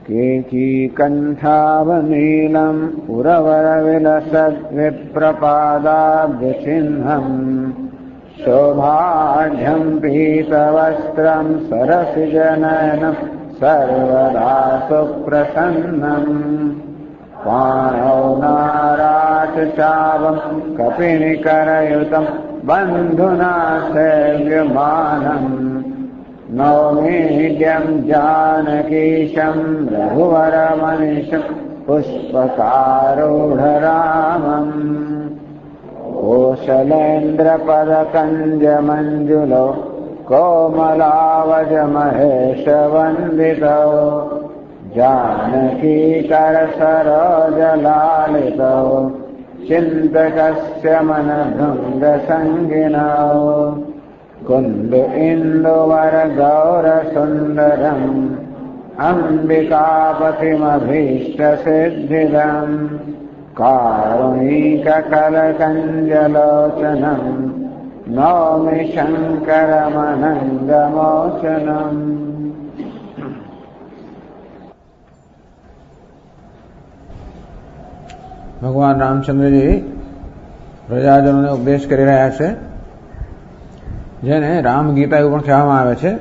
केचिकण्ठावनीलम् उरवरविलसद्विप्रपादाब्जचिह्नम् शोभाढ्यम् पीतवस्त्रम् सरसिजनयनम् सर्वदा सुप्रसन्नम् पाणौ नाराचचावम् कपिनिकरयुतम् बन्धुना सेव्यमानम् नौमीड्यम् जानकीशम् रघुवरमनिशम् पुष्पकारूढरामम् कोशलेन्द्रपदकञ्जमञ्जुलौ कोमलावजमहेशवन्दितौ जानकीकरसरोजलालितौ चिन्तकस्य मनभृङ्गसङ्गिनौ कुन्द इन्दुवरगौरसुन्दरम् अम्बिकापतिमभीष्टसिद्धिदम् कारुणिककलकञ्जलोचनम् नौमि शङ्करमनङ्गमोचनम्। ભગવાન રામચંદ્રજી પ્રજાજનોને ઉપદેશ કરી રહ્યા છે, જેને રામ ગીતા એવું પણ કહેવામાં આવે છે.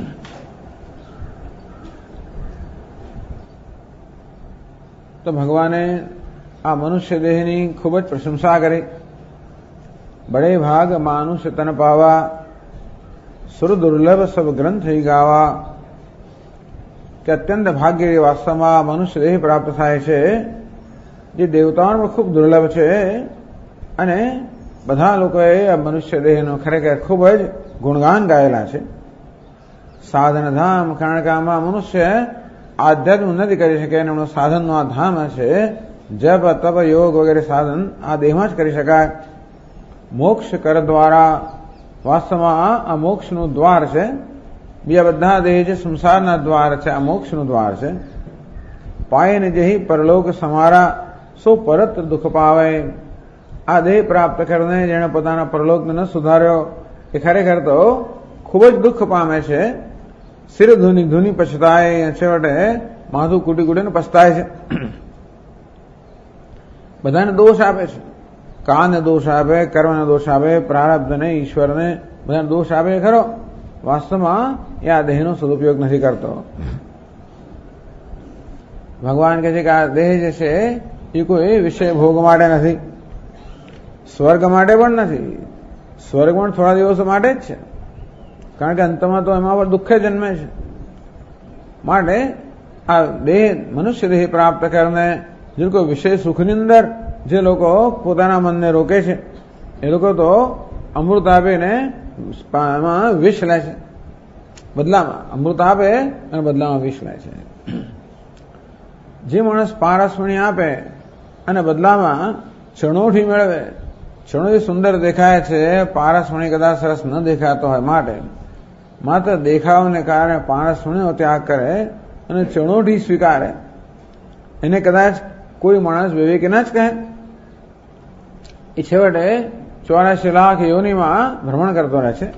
તો ભગવાને આ મનુષ્ય દેહની ખૂબ જ પ્રશંસા કરી. બડે ભાગ માનુષ તન પાવા, સુર દુર્લભ સબ ગ્રંથ ગાવા, કે અત્યંત ભાગ્ય વાસ્તવમાં મનુષ્ય દેહ પ્રાપ્ત થાય છે, જે દેવતાઓમાં ખૂબ દુર્લભ છે. અને બધા લોકોએ આ મનુષ્ય દેહનો ખરેખર ખૂબ જ ગુણગાન ગાયેલા છે. સાધન ધામ, કારણ કે આમાં મનુષ્ય આધ્યાત્મિક ઉન્નતિ કરી શકે અને એમનું સાધનનું આ ધામ છે. જપ તપ યોગ વગેરે સાધન આ દેહમાં જ કરી શકાય. મોક્ષ કર દ્વારા, વાસ્તવમાં આ મોક્ષનું દ્વાર છે. બીજા બધા દેહ છે સંસારના દ્વાર છે, આ મોક્ષનું દ્વાર છે. પાયને જેહી પરલોક સમારા, સો પરત દુઃખ પાવે. આ દેહ પ્રાપ્ત કરીને જેણે પોતાના પરલોકને ન સુધાર્યો એ ખરેખર તો ખૂબ જ દુઃખ પામે છે. શિર ધૂની ધૂની પછતાય, છેવટે માથું કૂટી કૂટીને પછતાય છે. બધાને દોષ આપે છે. કાળને દોષ આપે, કર્મને દોષ આપે, પ્રારબ્ધને, ઈશ્વરને બધાને દોષ આપે ખરો. વાસ્તવમાં એ આ દેહનો સદુપયોગ નથી કરતો. ભગવાન કહે છે કે આ દેહ જે છે એ કોઈ વિષય ભોગ માટે નથી, સ્વર્ગ માટે પણ નથી. સ્વર્ગ પણ થોડા દિવસો માટે જ છે, કારણ કે અંતમાં તો એમાં પર દુઃખ જન્મે છે. માટે આ દેહ, મનુષ્ય દેહ પ્રાપ્ત કરીને જે લોકો વિષય સુખની અંદર જે લોકો પોતાના મનને રોકે છે, એ લોકો તો અમૃત આપીને એમાં વિષ લે છે. બદલામાં અમૃત આપે અને બદલામાં વિષ લે છે. જે માણસ પારસમણી આપે અને બદલામાં ચણોઠી મેળવે, ચણોઠી સુંદર દેખાય છે, પારસમણી કદાચ સરસ ન દેખાતો હોય, માટે માત્ર દેખાવને કારણે પારસમણીનો ત્યાગ કરે અને ચણોઠી સ્વીકારે, એને કદાચ કોઈ માણસ વિવેકી ના જ કહે. એ છેવટે 84 લાખ યોનિમાં ભ્રમણ કરતો રહે છે.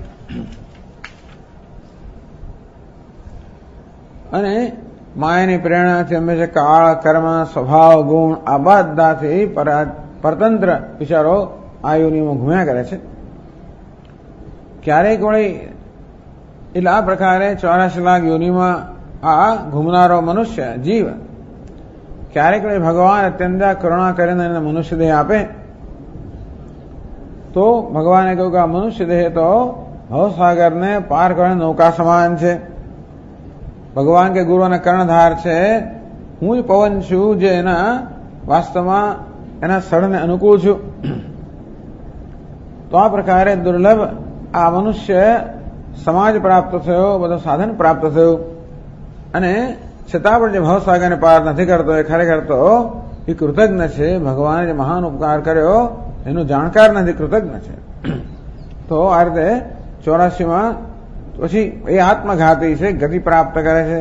અને માયાની પ્રેરણાથી હંમેશા કાળ, કર્મ, સ્વભાવ, ગુણ આ બધાથી પરતંત્ર વિચારો આ યોનિમાં ઘૂમ્યા કરે છે. ક્યારેક વળી એટલે આ પ્રકારે 84 લાખ યોનિમાં આ ઘૂમનારો મનુષ્ય જીવ ક્યારેક વળી ભગવાન અત્યંત કરુણા કરીને એને મનુષ્ય દેહ આપે, તો ભગવાને કહ્યું કે આ મનુષ્ય દેહ તો ભવસાગરને પાર કરવાની નૌકા સમાન છે. ભગવાન કે ગુરુના કર્ણધાર છે, હું જ પવન છું જે એના વાસ્તવમાં એના સ્થળને અનુકૂળ છું. તો આ પ્રકારે દુર્લભ આ મનુષ્ય સમાજ પ્રાપ્ત થયો, બધો સાધન પ્રાપ્ત થયું, અને છતાં પણ જે ભવસાગરને પાર નથી કરતો એ ખરેખર તો એ કૃતજ્ઞ છે. ભગવાને જે મહાન ઉપકાર કર્યો એનો જાણકાર નથી, કૃતજ્ઞ છે. તો આ રીતે 84માં પછી એ આત્મઘાતી છે, ગતિ પ્રાપ્ત કરે છે.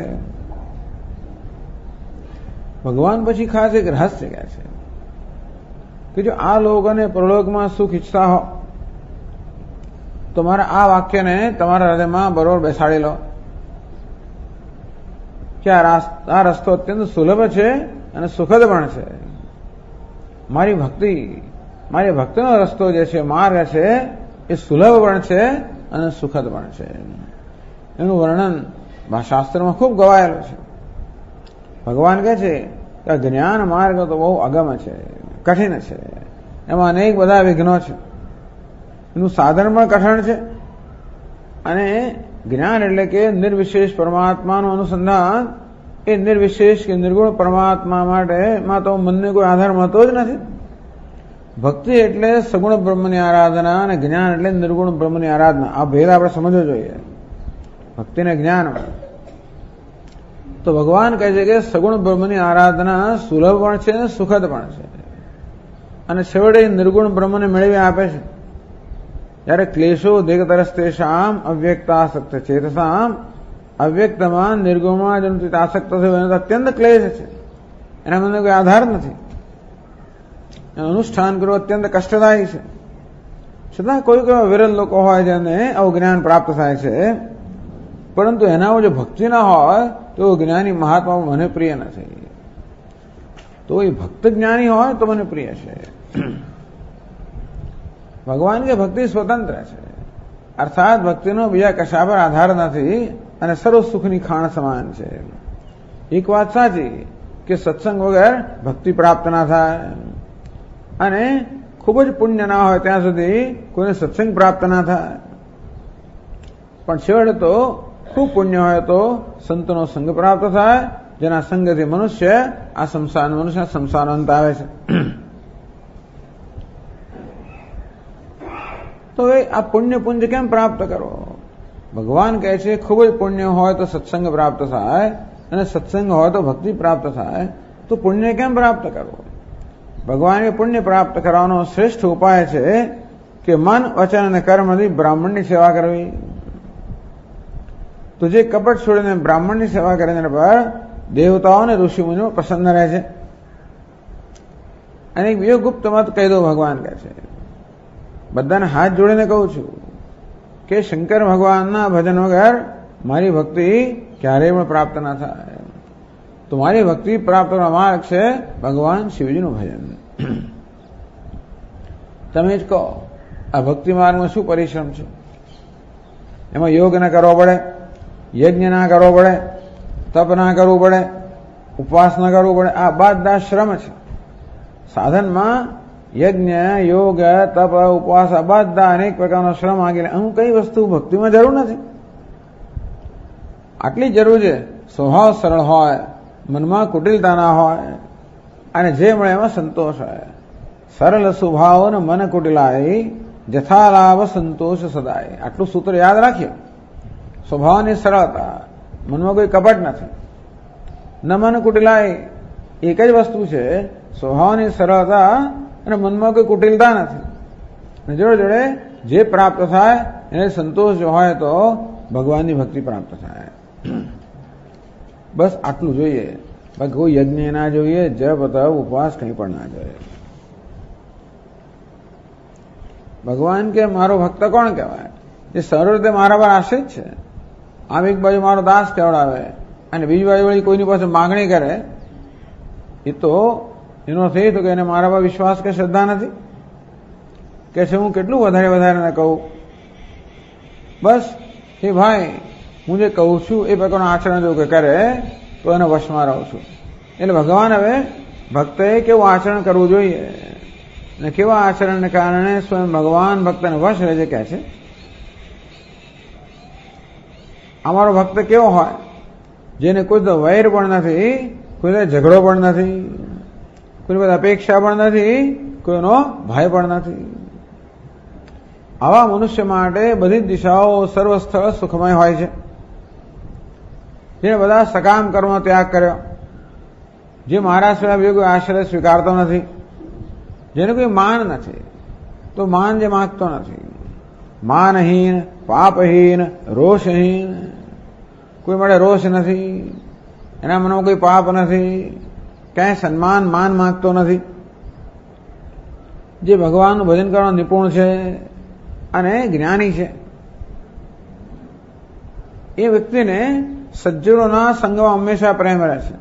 ભગવાન પછી ખાસ એક રહસ્ય કહે છે કે જો આ લોક અને પ્રલોકમાં સુખ ઈચ્છતા હો તો મારા આ વાક્યને તમારા હૃદયમાં બરોબર બેસાડી લો. કે આ રસ્તો અત્યંત સુલભ છે અને સુખદ પણ છે. મારી ભક્તિનો રસ્તો જે છે, માર્ગ છે, એ સુલભ પણ છે અને સુખદ પણ છે. એનું વર્ણન શાસ્ત્રમાં ખૂબ ગવાયેલું છે. ભગવાન કહે છે કે આ જ્ઞાન માર્ગ તો બહુ અગમ છે, કઠિન છે, એમાં અનેક બધા વિઘ્નો છે, એનું સાધન પણ કઠણ છે. અને જ્ઞાન એટલે કે નિર્વિશેષ પરમાત્માનું અનુસંધાન, એ નિર્વિશેષ કે નિર્ગુણ પરમાત્મા માટે માં તો મનને કોઈ આધાર મળતો જ નથી. ભક્તિ એટલે સગુણ બ્રહ્મની આરાધના અને જ્ઞાન એટલે નિર્ગુણ બ્રહ્મની આરાધના. આ ભેદ આપણે સમજવો જોઈએ, ભક્તિ અને જ્ઞાન. તો ભગવાન કહે છે કે સગુણ બ્રહ્મની આરાધના સુલભ પણ છે અને સુખદ પણ છે, અને છેવટે નિર્ગુણ બ્રહ્મને મેળવી આપે છે. જ્યારે ક્લેશો દેગતરસ્તેષામ અવ્યક્તાસક્ત ચેતસામ, અવ્યક્તમાં નિર્ગુણમાં જેમ આસક્ત થયો એનો અત્યંત ક્લેશ છે, એના મને કોઈ આધાર નથી. અનુષ્ઠાન કરવું અત્યંત કષ્ટદાયી છે. છતાં કોઈ વિરલ લોકો હોય જેને આવું જ્ઞાન પ્રાપ્ત થાય છે, પરંતુ એના જો ભક્તિ ના હોય તો જ્ઞાની મહાત્મા મને પ્રિય નથી. તો એ ભક્ત જ્ઞાની હોય તો મને પ્રિય છે. ભગવાન કે ભક્તિ સ્વતંત્ર છે, અર્થાત ભક્તિનો બીજા કશા પર આધાર નથી અને સર્વ સુખની ખાણ સમાન છે. એક વાત સાચી કે સત્સંગ વગર ભક્તિ પ્રાપ્ત ના થાય, અને ખૂબ જ પુણ્ય ના હોય ત્યાં સુધી કોઈને સત્સંગ પ્રાપ્ત ના થાય. પણ છેવટે તો ખૂબ પુણ્ય હોય તો સંતનો સંગ પ્રાપ્ત થાય, જેના સંગથી મનુષ્ય સંસારનો અંત આવે છે. તો આ પુણ્ય પુંજ કેમ પ્રાપ્ત કરો? ભગવાન કહે છે ખૂબ જ પુણ્ય હોય તો સત્સંગ પ્રાપ્ત થાય, અને સત્સંગ હોય તો ભક્તિ પ્રાપ્ત થાય. તો પુણ્ય કેમ પ્રાપ્ત કરવો? ભગવાને પુણ્ય પ્રાપ્ત કરવાનો શ્રેષ્ઠ ઉપાય છે કે મન, વચન અને કર્મથી બ્રાહ્મણની સેવા કરવી. તો જે કપટ છોડીને બ્રાહ્મણની સેવા કરે એના પર દેવતાઓ અને ઋષિમુનિઓ પ્રસન્ન રહે છે. અને એક બીજો ગુપ્ત મત કહી દો. ભગવાન કહે છે, બધાને હાથ જોડીને કહું છું કે શંકર ભગવાનના ભજન વગર મારી ભક્તિ ક્યારેય પણ પ્રાપ્ત ના થાય. તો મારી ભક્તિ પ્રાપ્ત કરવાનો માર્ગ છે ભગવાન શિવજીનું ભજન. તમે જ કહો, આ ભક્તિ માર્ગમાં શું પરિશ્રમ છે? એમાં યોગ ના કરવો પડે, યજ્ઞ ના કરવો પડે, તપ ના કરવું પડે, ઉપવાસ ના કરવું પડે. આ બધા શ્રમ છે. સાધનમાં યજ્ઞ, યોગ, તપ, ઉપવાસ આ બધા અનેક પ્રકારનો શ્રમ આગળ. અમુક કઈ વસ્તુ ભક્તિમાં જરૂર નથી. આટલી જરૂર છે સ્વભાવ સરળ હોય, મનમાં કુટિલતા ના હોય, અને જે મળે એમાં સંતોષ હોય. સરળ સ્વભાવ ને મન કુટિલાય, જથા લાભ સંતોષ સદાય. આટલું સૂત્ર યાદ રાખીએ. સ્વભાવની સરળતા, મનમાં કોઈ કપટ નથી, ન મન કુટિલાય. એક જ વસ્તુ છે, સ્વભાવની સરળતા અને મનમાં કોઈ કુટિલતા નથી. અને જોડે જોડે જે પ્રાપ્ત થાય એને સંતોષ જો હોય તો ભગવાનની ભક્તિ પ્રાપ્ત થાય. બસ આટલું જોઈએ. બાકી કોઈ યજ્ઞ ના જોઈએ, જપ તપ ઉપવાસ કંઈ પણ ના જોઈએ. ભગવાન કે મારો ભક્ત કોણ કહેવાય? જે સરળ રીતે મારા પર આશ્રિત છે. આમ એક બાજુ મારો દાસ કહેવડાવે અને બીજી બાજુ વળી કોઈની પાસે માગણી કરે, એ તો એનો થઈ તો કે એને મારા પર વિશ્વાસ કે શ્રદ્ધા નથી. કે છે હું કેટલું વધારે કહું, બસ એ ભાઈ હું જે કહું છું એ પ્રકારનું આચરણ જો કરે તો એના વશમાં રહું છું. એટલે ભગવાન હવે ભક્તએ કેવું આચરણ કરવું જોઈએ અને કેવા આચરણને કારણે સ્વયં ભગવાન ભક્તને વશ રહે છે કહે છે. અમારો ભક્ત કેવો હોય? જેને કોઈ તો વૈર પણ નથી, કોઈ ઝઘડો પણ નથી, કોઈ બધી અપેક્ષા પણ નથી, કોઈનો ભય પણ નથી. આવા મનુષ્ય માટે બધી દિશાઓ સર્વસ્થળ સુખમય હોય છે. જેને બધા સકામ કર્મનો ત્યાગ કર્યો, જે મારા સિવાય બીજો કોઈ આશ્રય સ્વીકારતો નથી, જેને કોઈ માન નથી, તો માન જે માગતો નથી, માનહીન, પાપહીન, રોષહીન, કોઈ માટે રોષ નથી, એના મનમાં કોઈ પાપ નથી, ક્યાંય સન્માન માન માગતો નથી, જે ભગવાનનું ભજન કરવાનો નિપુણ છે અને જ્ઞાની છે, એ વ્યક્તિને સજ્જનોના સંગમાં હંમેશા પ્રેમ રહે છે.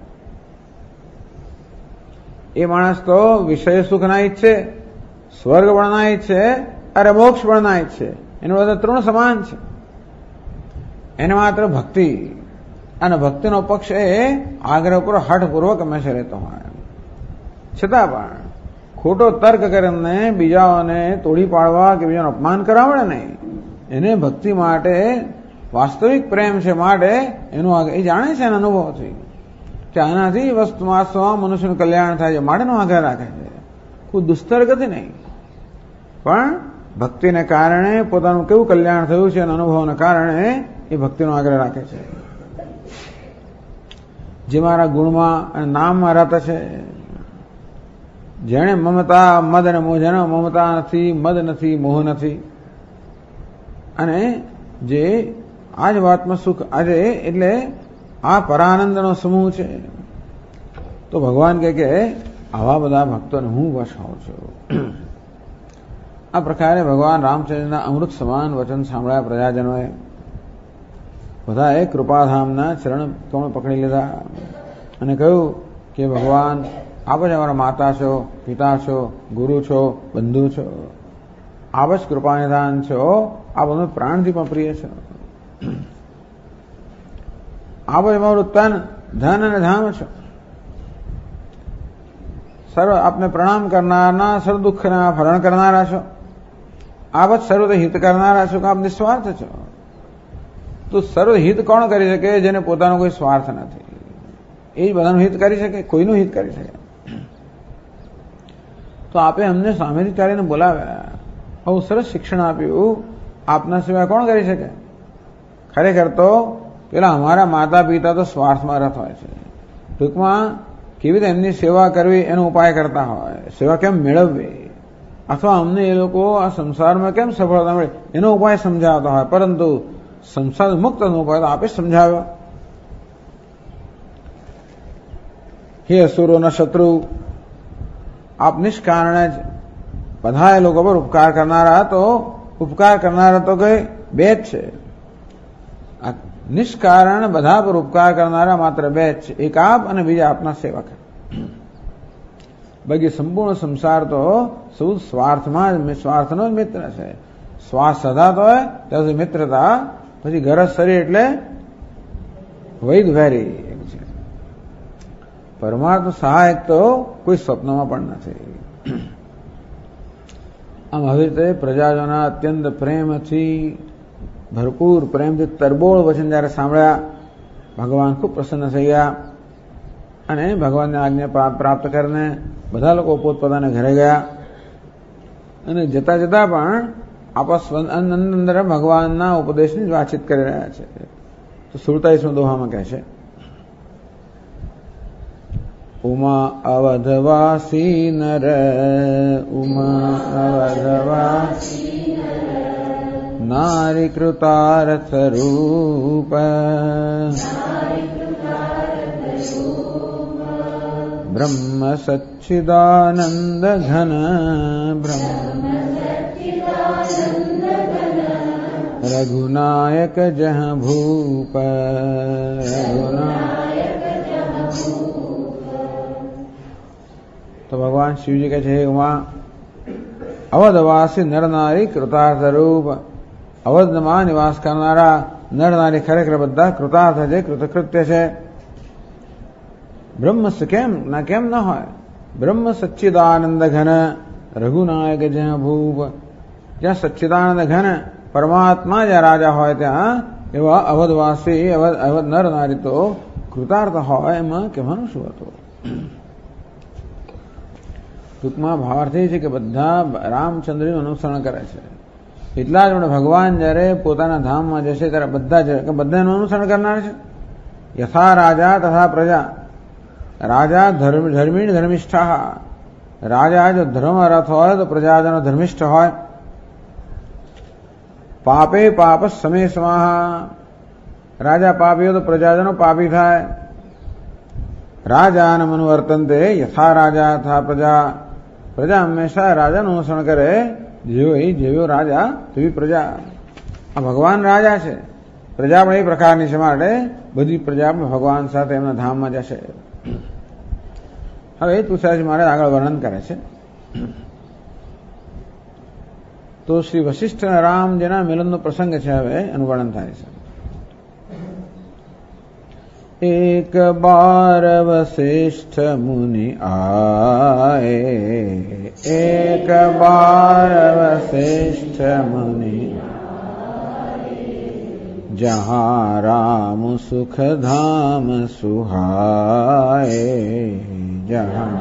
એ માણસ તો વિષય સુખના ઈચ્છે, સ્વર્ગ પણ ઈચ્છે, અરે મોક્ષ પણ ઈચ્છે, એનું બધા તૃણ સમાન છે. એને માત્ર ભક્તિ, અને ભક્તિનો પક્ષ એ આગ્રહ પર હઠપૂર્વક હંમેશા રહેતો હોય. છતાં પણ ખોટો તર્ક કરીને બીજાઓને તોડી પાડવા કે બીજાનું અપમાન કરવા મળે નહીં. એને ભક્તિ માટે વાસ્તવિક પ્રેમ છે, માટે એનું એ જાણે છે એના અનુભવથી કે આનાથી વાસ્તવમાં મનુષ્યનું કલ્યાણ થાય છે, માટેનો આગ્રહ રાખે છે. કોઈ દુસ્તર્કથી નહીં, પણ ભક્તિને કારણે પોતાનું કેવું કલ્યાણ થયું છે એના અનુભવના કારણે એ ભક્તિનો આગ્રહ રાખે છે. જે મારા ગુણમાં અને નામમાં રહેતા છે, જેણે મમતા મદ અને મોહ, જેને મમતા નથી, મદ નથી, મોહ નથી, અને જે આજ વાતમાં સુખ આજે એટલે આ પરાનંદનો સમૂહ છે. તો ભગવાન કહે કે આવા બધા ભક્તોને હું વશ હોઉં છું. આ પ્રકારે ભગવાન રામચંદ્રના અમૃત સમાન વચન સાંભળ્યા પ્રજાજનોએ બધાએ કૃપાધામના ચરણ કમળ પકડી લીધા અને કહ્યું કે ભગવાન આપ જ અમારા માતા છો, પિતા છો, ગુરુ છો, બંધુ છો, આપ જ કૃપાનિધાન છો, આપ અમે પ્રાણથી પણ પ્રિય છો, આપ જ અમારું તન, ધન અને ધામ છો. સર્વ આપને પ્રણામ કરનારના, સર્વ દુઃખના હરણ કરનારા છો, આપ જ સર્વથી હિત કરનારા છો, કે આપ નિસ્વાર્થ છો. તો સર્વ હિત કોણ કરી શકે? જેને પોતાનો કોઈ સ્વાર્થ નથી. એ જ બધાનું હિત કરી શકે, કોઈનું હિત કરી શકે. તો આપે અમને સામેથી ચાલીને બોલાવ્યા, બહુ સરસ શિક્ષણ આપ્યું, આપના સિવાય કોણ કરી શકે? ખરેખર તો પેલા અમારા માતા પિતા તો સ્વાર્થમાં રત હોય છે. ટૂંકમાં કેવી રીતે એમની સેવા કરવી એનો ઉપાય કરતા હોય, સેવા કેમ મેળવવી, અથવા અમને એ લોકો આ સંસારમાં કેમ સફળતા મળે એનો ઉપાય સમજાવતા હોય. પરંતુ સંસાર મુક્તનો ઉપાય તો આપે સમજાવ્યો. હે અસુરોના શત્રુ, આપ નિષ્કારણે જ બધા લોકો પર ઉપકાર કરનારા, તો ઉપકાર કરનારા તો કઈ બે જ છે. નિષ્કારણ બધા પર ઉપકાર કરનારા માત્ર બે જ છે, એક આપ અને બીજા આપના સેવક. બાકી સંપૂર્ણ સંસાર તો સૌ સ્વાર્થમાં જ, સ્વાર્થનો જ મિત્ર છે. સ્વાર્થ સદાતો હોય ત્યાં સુધી મિત્રતા, પછી ગરજ સરી એટલે વૈદ વેરી છે. પરમાર્થ સહાયક તો કોઈ સ્વપ્નમાં પણ નથી. આમ આવી રીતે પ્રજાજોના અત્યંત પ્રેમથી, ભરપૂર પ્રેમથી તરબોળ વચન જયારે સાંભળ્યા, ભગવાન ખૂબ પ્રસન્ન થઈ ગયા અને ભગવાનની આજ્ઞા પ્રાપ્ત કરીને બધા લોકો પોતપોતાના ઘરે ગયા. અને જતા જતા પણ આપસ અંદર ભગવાનના ઉપદેશની જ વાતચીત કરી રહ્યા છે. તો 47 દોહામાં કહે છે, ઉમા અવધવાસી નર, ઉમા અવધવાસી નારી કૃતાર્થ રૂપ, બ્રહ્મ સચ્ચિદાનંદ ઘન, બ્રહ્મ રઘુનાયક જહ ભૂપ, તો ભગવાન શિવજી કહે છે, ઉમા અવધવાસી નર નારી કૃતાર્થ રૂપ, અવધમાં નિવાસ કરનારા નર નારી ખરેખર બધા કૃતાર્થ છે, કૃતકૃત્ય છે. બ્રહ્મ કેમ ન હોય? બ્રહ્મ સચ્ચિદાનંદ ઘન, રઘુનાયક જહ ભૂપ. જ્યાં સચ્ચિદાનંદ ઘન પરમાત્મા જ્યાં રાજા હોય ત્યાં એવા અવધવાસી અવધ નર નારી તો કૃતાર્થ હોય, એમાં કહેવાનું શું હતું? ટૂંકમાં ભાવાર્થ એ છે કે બધા રામચંદ્રનું અનુસરણ કરે છે. એટલા જ ભગવાન જયારે પોતાના ધામમાં જશે ત્યારે બધાનું અનુસરણ કરનાર છે. યથા રાજા તથા પ્રજા. રાજા ધર્મીણ ધર્મિષ્ઠા, રાજા જો ધર્મ રથ હોય તો પ્રજાજનો ધર્મિષ્ઠ હોય. પાપે પાપ સમે સ્વાહા, રાજા પાપી હોય તો પ્રજાજનો પાપી થાય. રાજાન મનુવર્તનતે યથા રાજા તથા પ્રજા, પ્રજા હંમેશા રાજાનું અનુસરણ કરે, જેવો રાજા તેવી પ્રજા. આ ભગવાન રાજા છે, પ્રજા પણ એ પ્રકારની છે, માટે બધી પ્રજા ભગવાન સાથે એમના ધામમાં જશે. હવે તુલસીદાસજી મહારાજ આગળ વર્ણન કરે છે. તો શ્રી વશિષ્ઠ રામ જેના મિલનનો પ્રસંગ છે, હવે એનું વર્ણન થાય છે. एक बार वशिष्ठ मुनि आए, एक बार वशिष्ठ मुनि जहाँ राम सुख धाम सुहाए, जहाँ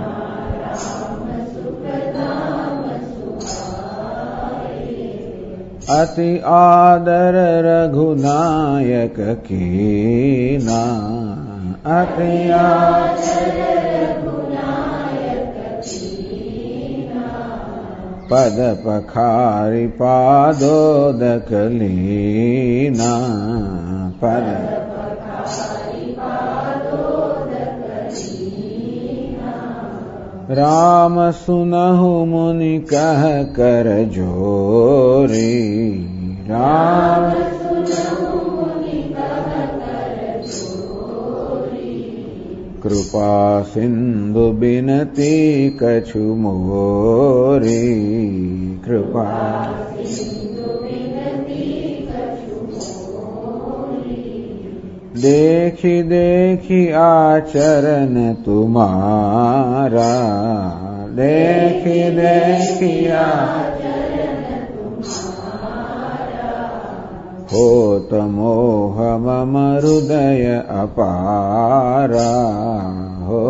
अति आदर रघुनायक कीना, अति आदर रघुनायक कीना, पद पखारी पादोदक लीना, पद पखारी पादोदक लीना, राम सुनहु मुनि कह कर जोरी, राम सुनहु मुनि कह कर जोरी, कृपा सिंधु बिनती कछु मोरी, कृपा सिंधु बिनती कछु मोरी, देखी देखी आचरण तुम्हारा, देखी देखी आचरण तुम्हारा, होत मोह मम हृदय अपारा, हो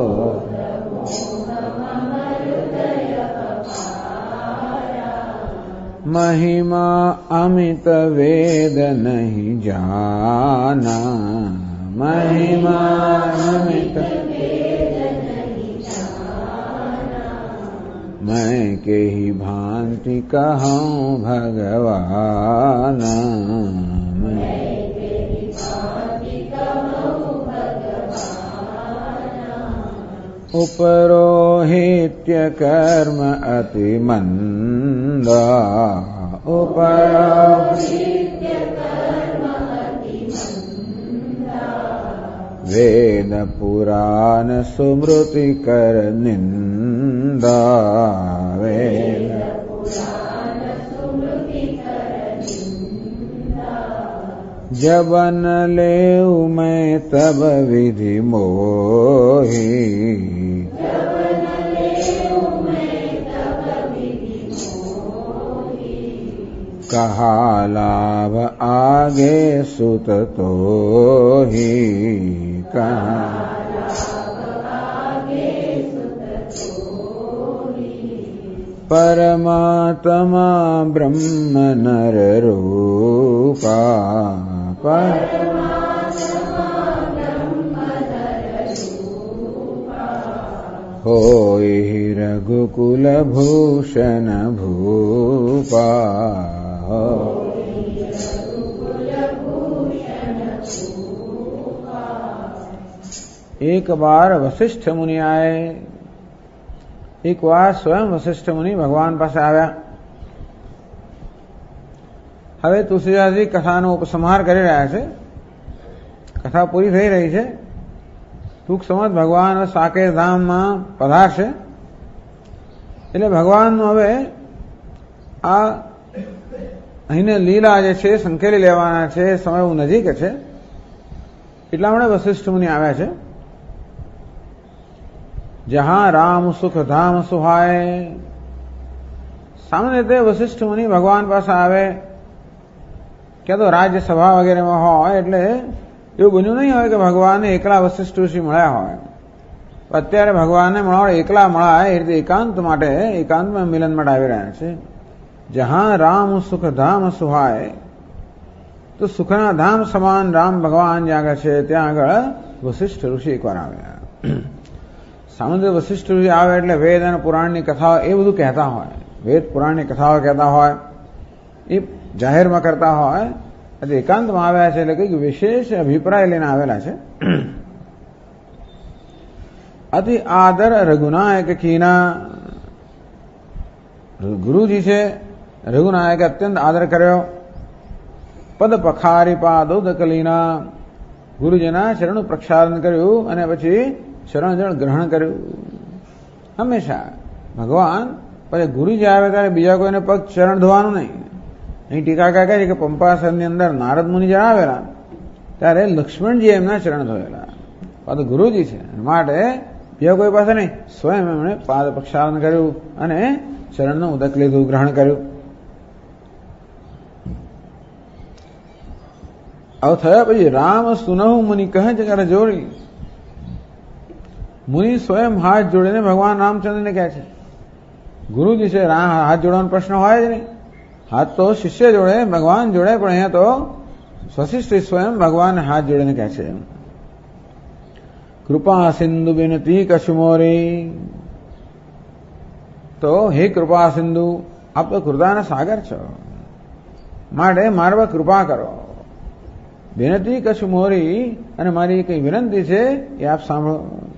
महिमा अमित वेद नहीं जाना, महिमा अमित वेद नहीं जाना, मैं के ही भांति कहूँ भगवान, मैं के ही भांति कहूँ भगवान, उपरोहित्य कर्म अति मंदा, उपरोहित्य कर्म अति मंदा, वेद पुराण सुमृति कर निंदा, वेद पुराण सुमृति कर निंदा, जबन लेऊ मैं तब विधि मोही, कहा लाभ आगे सुत तो ही, कहा परमात्मा ब्रह्म नर रूपा, होई रघुकुल भूषण भूपा, एक बार वशिष्ठ मुनि आए, एक बार स्वयं वशिष्ठ मुनि भगवान પાસે આવ્યા. હવે તુલસીદાસજી કથાનો ઉપસંહાર કરી રહ્યા છે. કથા પૂરી થઈ રહી છે. ટૂંક સમજ ભગવાન સાકેત ધામમાં પધારશે એટલે ભગવાનનું હવે આ અહીંને લીલા જે છે સંકેલી લેવાના છે, સમય નજીક છે, એટલા માટે વશિષ્ઠ મુનિ આવ્યા છે. जहां राम सुख धाम सुहाय, सामान्य રીતે વશિષ્ઠ મુનિ ભગવાન પાસે આવે કે તો રાજ્યસભા વગેરેમાં હોય એટલે એવું બન્યું નહીં હોય કે ભગવાનને એકલા વશિષ્ઠ ઋષિ મળ્યા હોય. અત્યારે ભગવાનને મળવા એકલા મળાય એ રીતે એકાંત માટે એકાંતમાં મિલન માટે આવી રહ્યા છે. જહાં રામ સુખ ધામ સુહાય, તો સુખના ધામ સમાન રામ ભગવાન જ્યાં આગળ છે ત્યાં આગળ વશિષ્ઠ ઋષિ એકવાર આવ્યા. સામાન્ય વશિષ્ઠ ઋષિ આવે એટલે વેદ અને પુરાણની કથાઓ એ બધું કહેતા હોય, વેદ પુરાણની કથાઓ કહેતા હોય, એ જાહેરમાં કરતા હોય. એટલે એકાંતમાં આવ્યા છે એટલે કંઈક વિશેષ અભિપ્રાય લઈને આવેલા છે. અતિ આદર રઘુનાયક કીના, ગુરુજી છે રઘુનાયકે અત્યંત આદર કર્યો. પદ પખારી પાદોદકલીના, ગુરુજીના શરણનું પ્રક્ષાલન કર્યું અને પછી શરણ જળ ગ્રહણ કર્યું. હંમેશા ભગવાન પછી ગુરુજી આવે ત્યારે બીજા કોઈને પગ ચરણ ધોવાનું નહીં. અહીં ટીકાકાર કહે છે કે પંપાસરની અંદર નારદ મુનિ જયારે આવેલા ત્યારે લક્ષ્મણજી એમના ચરણ ધોયેલા. આ તો ગુરુજી છે, માટે બીજા કોઈ પાસે નહીં, સ્વયં એમણે પાદ પ્રક્ષાલન કર્યું અને ચરણનું ઉદક લીધું, ગ્રહણ કર્યું. આવું થયા પછી રામ સુનહુ મુનિ કહે છે કરે જોડી. મુનિ સ્વયં હાથ જોડીને ભગવાન રામચંદ્રને કહે છે. ગુરુજી છે, હાથ જોડવાનો પ્રશ્ન હોય જ નહીં. હાથ તો શિષ્ય જોડે, ભગવાન જોડે, પણ અહીંયા તો વશિષ્ઠ સ્વયં ભગવાન હાથ જોડીને કહે છે, કૃપા સિંધુ બિનતી કશુમોરી. તો હે કૃપા સિંધુ, આપ તો કૃપાના સાગર છો, માટે મારા પર કૃપા કરો. વિનતી કશુમોરી, અને મારી કઈ વિનંતી છે એ આપ સાંભળો.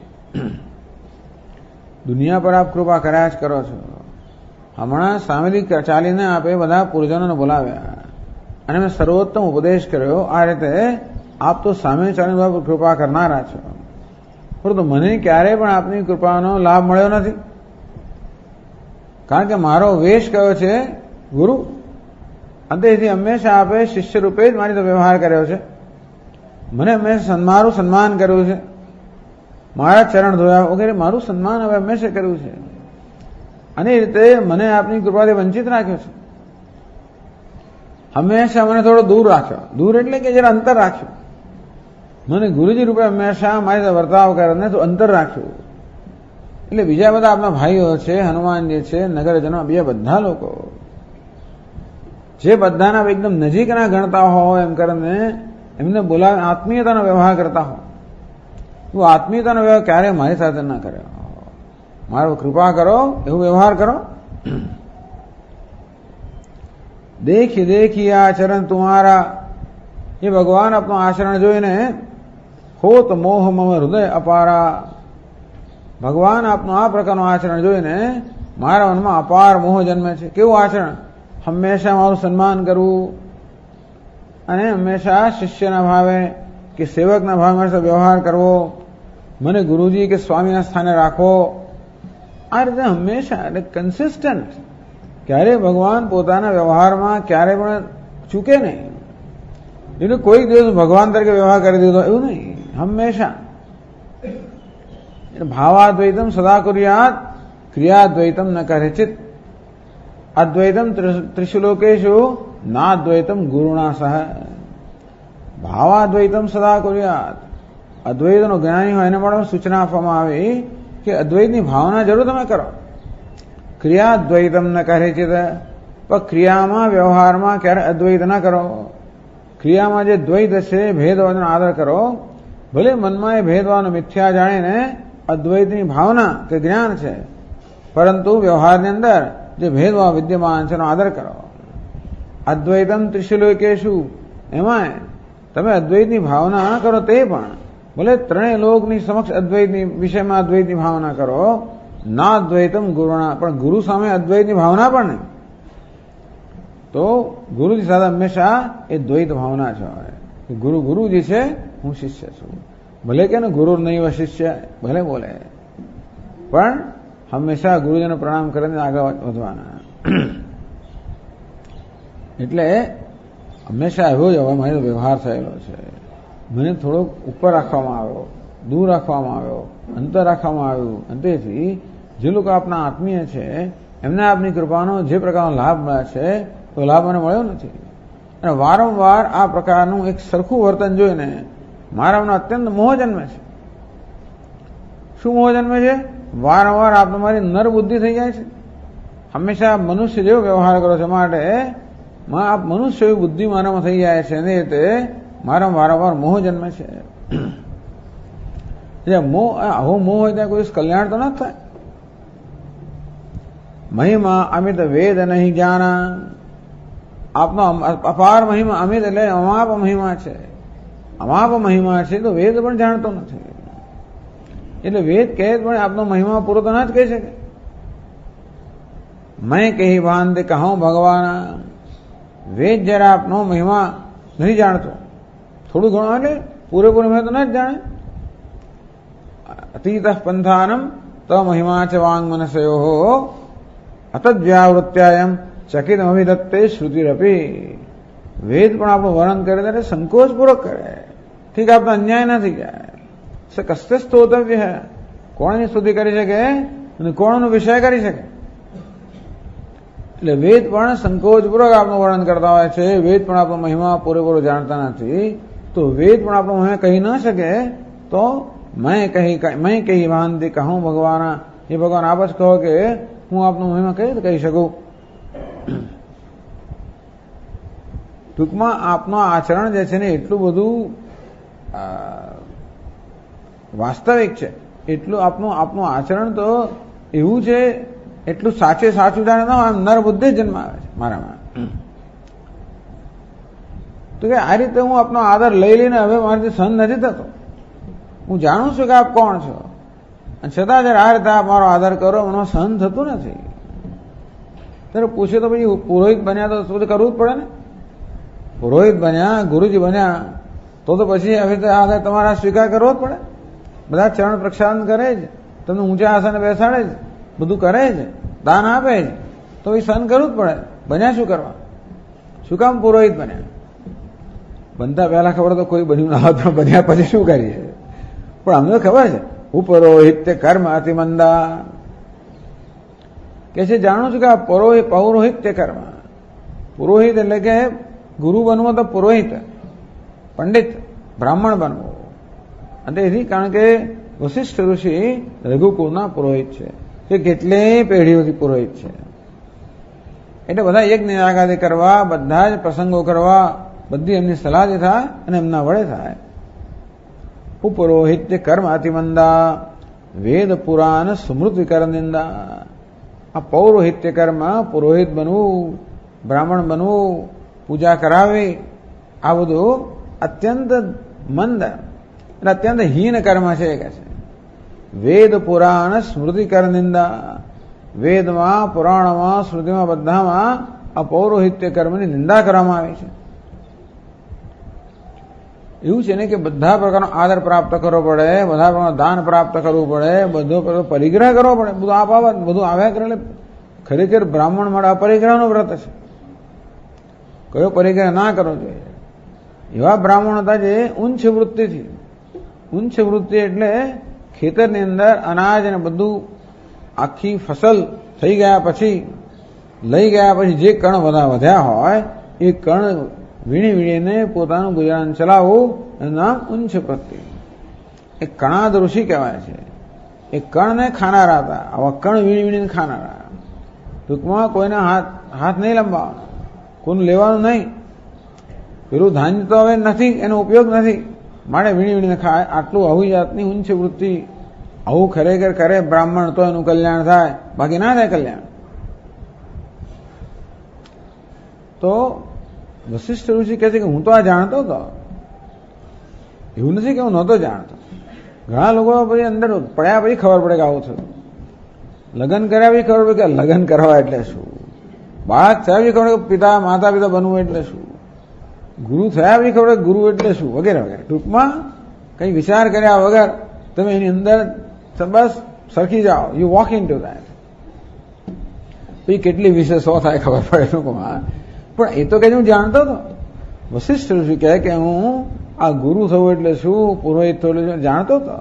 દુનિયા પર આપ કૃપા કર્યા જ કરો છો. હમણાં સામેથી ચાલીને આપે બધા પુરજનોને બોલાવ્યા અને મેં સર્વોત્તમ ઉપદેશ કર્યો. આ રીતે આપ તો સામે ચાલીને કૃપા કરનારા છો, પરંતુ મને ક્યારેય પણ આપની કૃપાનો લાભ મળ્યો નથી. કારણ કે મારો વેશ કયો છે ગુરુ, અંતેથી હંમેશા આપે શિષ્ય રૂપે જ મારી તો વ્યવહાર કર્યો છે. મને હંમેશા મારું સન્માન કર્યું છે, મારા ચરણ ધોયા વગેરે મારું સન્માન હવે હંમેશા કર્યું છે, અને એ રીતે મને આપની કૃપાથી વંચિત રાખ્યો છે. હંમેશા મને થોડો દૂર રાખ્યો, દૂર એટલે કે જરા અંતર રાખ્યું. મને ગુરુજી રૂપે હંમેશા મારી સાથે વર્તાવ કરે તો અંતર રાખ્યું. એટલે બીજા બધા આપણા ભાઈઓ છે, હનુમાનજી છે, નગરજનો, બીજા બધા લોકો જે બધાના એકદમ નજીકના ગણતા હોય એમ કરીને એમને બોલાવે, આત્મીયતાનો વ્યવહાર કરતા હોય, એવું આત્મીયતાનો વ્યવહાર ક્યારેય મારી સાથે ના કર્યો. મારો કૃપા કરો એવું વ્યવહાર કરો. દેખી દેખી આચરણ તુમારા, એ ભગવાન આપનું આચરણ જોઈને હોત મોહ મમ હૃદય અપારા. ભગવાન આપનું આ પ્રકારનું આચરણ જોઈને મારા મનમાં અપાર મોહ જન્મે છે. કેવું આચરણ? હંમેશા મારું સન્માન કરવું અને હંમેશા શિષ્યના ભાવે કે સેવકના ભાવે મારી સાથે વ્યવહાર કરવો, મને ગુરુજી કે સ્વામીના સ્થાને રાખવો. આ રીતે હંમેશા એટલે કન્સિસ્ટન્ટ, ક્યારેય ભગવાન પોતાના વ્યવહારમાં ક્યારેય પણ ચૂકે નહીં. એટલે કોઈ દિવસ ભગવાન તરીકે વ્યવહાર કરી દીધો એવું નહીં, હંમેશા. ભાવાદ્વૈતમ સદા કુર્યાત ક્રિયાદ્વૈતમ ન કરેચિત. અદ્વૈતમ ત્રિશુલોકેશુ નાદ્વૈતમ ગુરુણા સહ. ભાવાદ્વૈતમ સદા કુર્યાત, અદ્વૈતનો જ્ઞાની હોય એને પણ સૂચના આપવામાં આવી કે અદ્વૈતની ભાવના જરૂર તમે કરો. ક્રિયાદ્વૈતમ ન કરેચિત, પણ ક્રિયામાં વ્યવહારમાં ક્યારે અદ્વૈત ના કરો. ક્રિયામાં જે દ્વૈત છે, ભેદભાવનો આદર કરો. ભલે મનમાં એ ભેદભાવનો મિથ્યા જાણીને અદ્વૈતની ભાવના કે જ્ઞાન છે, પરંતુ વ્યવહારની અંદર જે ભેદભાવ વિદ્યમાન છે એનો આદર કરો. અદ્વૈતમ ત્રિશુલોકેશુ, એમાં તમે અદ્વૈતની ભાવના કરો. તે પણ ભલે ત્રણેય લોકની સમક્ષ અદ્વૈતની વિષયમાં અદ્વૈતની ભાવના કરો. ના અદ્વૈતમ ગુરુણા, પણ ગુરુ સામે અદ્વૈતની ભાવના પણ નહીં. તો ગુરુજી સાથે હંમેશા એ દ્વૈત ભાવના છે. ગુરુ ગુરુજી છે, હું શિષ્ય છું. ભલે કે ગુરુ નહીં શિષ્ય ભલે બોલે, પણ હંમેશા ગુરુજીને પ્રણામ કરીને આગળ વધવાના. એટલે હંમેશા એવો જ હવે મારો વ્યવહાર થયેલો છે. મને થોડોક ઉપર રાખવામાં આવ્યો, દૂર રાખવામાં આવ્યો, અંતર રાખવામાં આવ્યું. અંતેથી જે લોકો આપના આત્મીય છે એમને આપની કૃપાનો જે પ્રકારનો લાભ મળે છે તો લાભ મને મળ્યો નથી. અને વારંવાર આ પ્રકારનું એક સરખું વર્તન જોઈને મારામાં અત્યંત મોહ જન્મે છે. શું મોહ જન્મે છે? વારંવાર આપ તમારી નર બુદ્ધિ થઈ જાય છે. હંમેશા મનુષ્ય જેવો વ્યવહાર કરો છો, માટે આપ મનુષ્ય એવી બુદ્ધિ મારામાં થઈ જાય છે, અને તે મારામાં વારંવાર મોહ જન્મે છે. આવો મોહ હોય ત્યાં કોઈ કલ્યાણ તો ન થાય. મહિમા અમિત વેદ નહીં જાણા, આપનો અપાર મહિમા, અમિત એટલે અમાપ મહિમા છે. અમાપ મહિમા છે તો વેદ પણ જાણતો નથી. એટલે વેદ કહે પણ આપનો મહિમા પૂરો તો ના જ કહી શકે. મેં કહી ભાન દે કહું ભગવાન, વેદ જરા આપનો મહિમા નથી જાણતો. થોડું ઘણું એટલે પૂરેપૂરું મેં તો ન જ જાણે. અતીત પંથાનમ ત મહિમા ચ વાંગ મનસયો અતદ્વ્યાવૃત્યાયમ ચકિત અભિદત્તે શ્રુતિરપી. વેદ પણ આપણું વર્ણન કરે ત્યારે સંકોચપૂર્વક કરે. ઠીક, આપણો અન્યાય ના થઈ જાય. કસ્તે સ્તોતવ્ય હે, કોણ એની સ્તુતિ કરી શકે અને કોણ એનો વિષય કરી શકે. એટલે વેદ પણ સંકોચપૂર્વક આપણું વર્ણન કરતા હોય છે. વેદ પણ આપણો મહિમા પૂરેપૂરો જાણતા નથી. તો વેદ પણ આપણો મહિમા કહી ન શકે તો મેં કહી વાંધી કહું ભગવાન, એ ભગવાન આપ જ કહો કે હું આપનો મહિમા કઈ રીતે કહી શકું. ટૂંકમાં આપનું આચરણ જે છે ને એટલું બધું વાસ્તવિક છે, એટલું આપનું આચરણ તો એવું છે, એટલું સાચું જાણે ના આમ નર બુદ્ધિ જન્મ આવે છે મારામાં. તો કે આ રીતે હું આપનો આદર લઈ લઈને હવે મારાથી સહન નથી થતો. હું જાણું છું કે આપ કોણ છો, અને છતાં જયારે આ રીતે આપ મારો આદર કરો મને સહન થતું નથી. ત્યારે પૂછે તો પછી પુરોહિત બન્યા તો શું કરવું જ પડે ને. પુરોહિત બન્યા, ગુરુજી બન્યા તો પછી હવે આદર તમારા સ્વીકાર કરવો જ પડે. બધા ચરણ પ્રક્ષાલન કરે જ, તમને ઊંચા આસને બેસાડે જ, બધું કરે જ, દાન આપે જ, તો એ સહન કરવું જ પડે. બન્યા શું કરવા? શું કામ પુરોહિત બન્યા? બનતા પહેલા ખબર તો કોઈ બન્યું ના હોત, પણ બન્યા પછી શું કરીએ? પણ અમને ખબર છે ઉપરોહિત કર્મ અતિમંદા કે છે. જાણું છું કે આ પૌરોહિત તે કર્મ. પુરોહિત એટલે કે ગુરુ બનવું તો પુરોહિત, પંડિત, બ્રાહ્મણ બનવું. અને એથી કારણ કે વશિષ્ઠ ઋષિ રઘુકુળના પુરોહિત છે, કે કેટલીય પેઢીઓથી પુરોહિત છે. એટલે બધા યજ્ઞ યાગાદિ કરવા, બધા જ પ્રસંગો કરવા, બધી એમની સલાહથી થાય અને એમના વડે થાય. ઉપરોહિત્ય કર્મ અતિમંદા વેદ પુરાણ સ્મૃતિ કર નિંદા. આ પૌરોહિત્ય કર્મ, પુરોહિત બનવું, બ્રાહ્મણ બનવું, પૂજા કરાવી, આ બધું અત્યંત મંદ એટલે અત્યંત હીન કર્મ છે કે છે. વેદ પુરાણ સ્મૃતિ કર નિંદા. વેદમાં, પુરાણમાં, સ્મૃતિમાં બધામાં આ પૌરોહિત્ય કર્મની નિંદા કરવામાં આવી છે. એવું છે ને કે બધા પ્રકારનો આદર પ્રાપ્ત કરવો પડે, બધા પ્રકારનું દાન પ્રાપ્ત કરવું પડે, બધો પરિગ્રહ કરવો પડે, બધું બધું આવ્યા કરે. ખરેખર બ્રાહ્મણ માટે અપરિગ્રહનું વ્રત છે. કયો પરિગ્રહ ના કરવો જોઈએ? એવા બ્રાહ્મણ હતા જે ઉચ્ચ વૃત્તિથી, ઉચ્ચ વૃત્તિ એટલે ખેતરની અંદર અનાજ અને બધું આખી ફસલ થઈ ગયા પછી, લઈ ગયા પછી જે કણ વધ્યા હોય એ કણ વીણીને પોતાનું ગુજરાન ચલાવવું એનું નામ ઉચ્ચ વૃત્તિ. એ કણાદ ઋષિ કહેવાય છે. એ કણને ખાનારા હતા. આવા કણ વીણીને ખાનારા. ટૂંકમાં કોઈને હાથ નહીં લંબાવવાનો, કોઈનું લેવાનું નહીં. પેલું ધાન્ય તો હવે નથી, એનો ઉપયોગ નથી, માટે વીણીને ખાય. આટલું આવી જાતની ઉચ્ચ વૃત્તિ. આવું ખરેખર કરે બ્રાહ્મણ તો એનું કલ્યાણ થાય, બાકી ના થાય કલ્યાણ. તો વશિષ્ઠ ઋષિ કહે છે કે હું તો આ જાણતો હતો. એવું નથી કે હું નહોતો જાણતો. ઘણા લોકો પછી અંદર પડ્યા પછી ખબર પડે કે આવું થયું. લગ્ન કર્યા પછી ખબર પડે કે લગ્ન કરવા એટલે શું, બાળક થયા પછી ખબર કે માતા પિતા બનવું એટલે શું, ગુરુ થયા પછી ખબર ગુરુ એટલે શું, વગેરે વગેરે. ટૂંકમાં કઈ વિચાર કર્યા વગર તમે એની અંદર બસ સરખી જાઓ, you walk in to that. પછી કેટલી વિશે 100 થાય ખબર પડે ટૂંકમાં. પણ એ તો કઈ હું જાણતો હતો. વશિષ્ઠ ઋષિ કહે કે હું આ ગુરુ થવું એટલે શું, પુરોહિત થવું એટલે જાણતો હતો.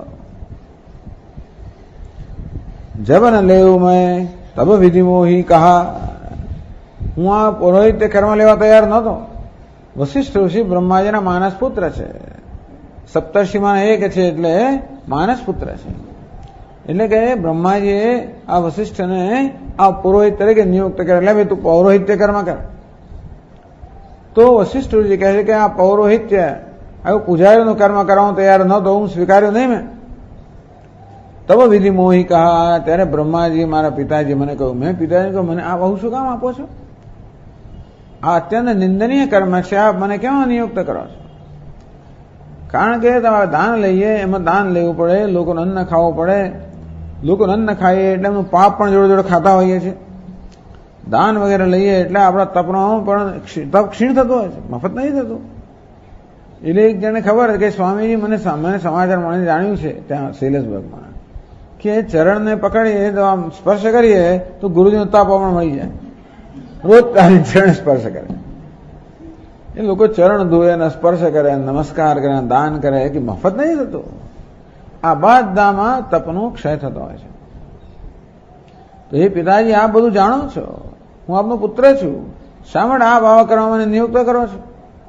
જબ ન લેવું મેં તબ વિધિ મોહી કહા. હું આ પુરોહિત કર્મ લેવા તૈયાર નહોતો. વશિષ્ઠ ઋષિ બ્રહ્માજીના માનસ પુત્ર છે. સપ્તર્ષિમાં એક છે એટલે માનસ પુત્ર છે. એટલે કે બ્રહ્માજીએ આ વશિષ્ઠને આ પુરોહિત તરીકે નિયુક્ત કરે. એટલે ભાઈ તું પૌરોહિત્ય કર્મ કર. તો વશિષ્ઠ ઋષિ કહે છે કે આ પૌરોહિત્ય, આવું પૂજારીનું કર્મ કરવા તૈયાર નહોતો, હું સ્વીકાર્યો નહીં. મેં તબ વિધિ મોહી કહા. ત્યારે બ્રહ્માજી મારા પિતાજી મને કહ્યું. મેં પિતાજી કહ્યું મને આ બહુ શું કામ આપો છો? આ અત્યંત નિંદનીય કર્મ છે, આપ મને કેમ નિયુક્ત કરો છો? કારણ કે તમારે દાન લઈએ, એમાં દાન લેવું પડે, લોકોને અન્ન ખાવું પડે. લોકોને અન્ન ખાઈએ એટલે એમનું પાપ પણ જોડે જોડે ખાતા હોઈએ છીએ. દાન વગેરે લઈએ એટલે આપણા તપનો પણ તપ ક્ષીણ થતું હોય છે, મફત નથી થતું. એટલે એક જણે ખબર કે સ્વામીજી મને સમાચાર મળીને જાણ્યું છે ત્યાં શૈલેષભાગમાં કે ચરણને પકડીએ તો આમ સ્પર્શ કરીએ તો ગુરુજીનો તાપો પણ મળી જાય. રોજ તારી ચરણ સ્પર્શ કરે. એ લોકો ચરણ ધોએ ને સ્પર્શ કરે, નમસ્કાર કરે, દાન કરે કે મફત નહીં થતું. આ બધામાં તપનો ક્ષય થતો હોય છે. તો હે પિતાજી, આપ બધું જાણો છો, હું આપનો પુત્ર છું, શા માટે આપ આવા કરવા મને નિયુક્ત કરો છો?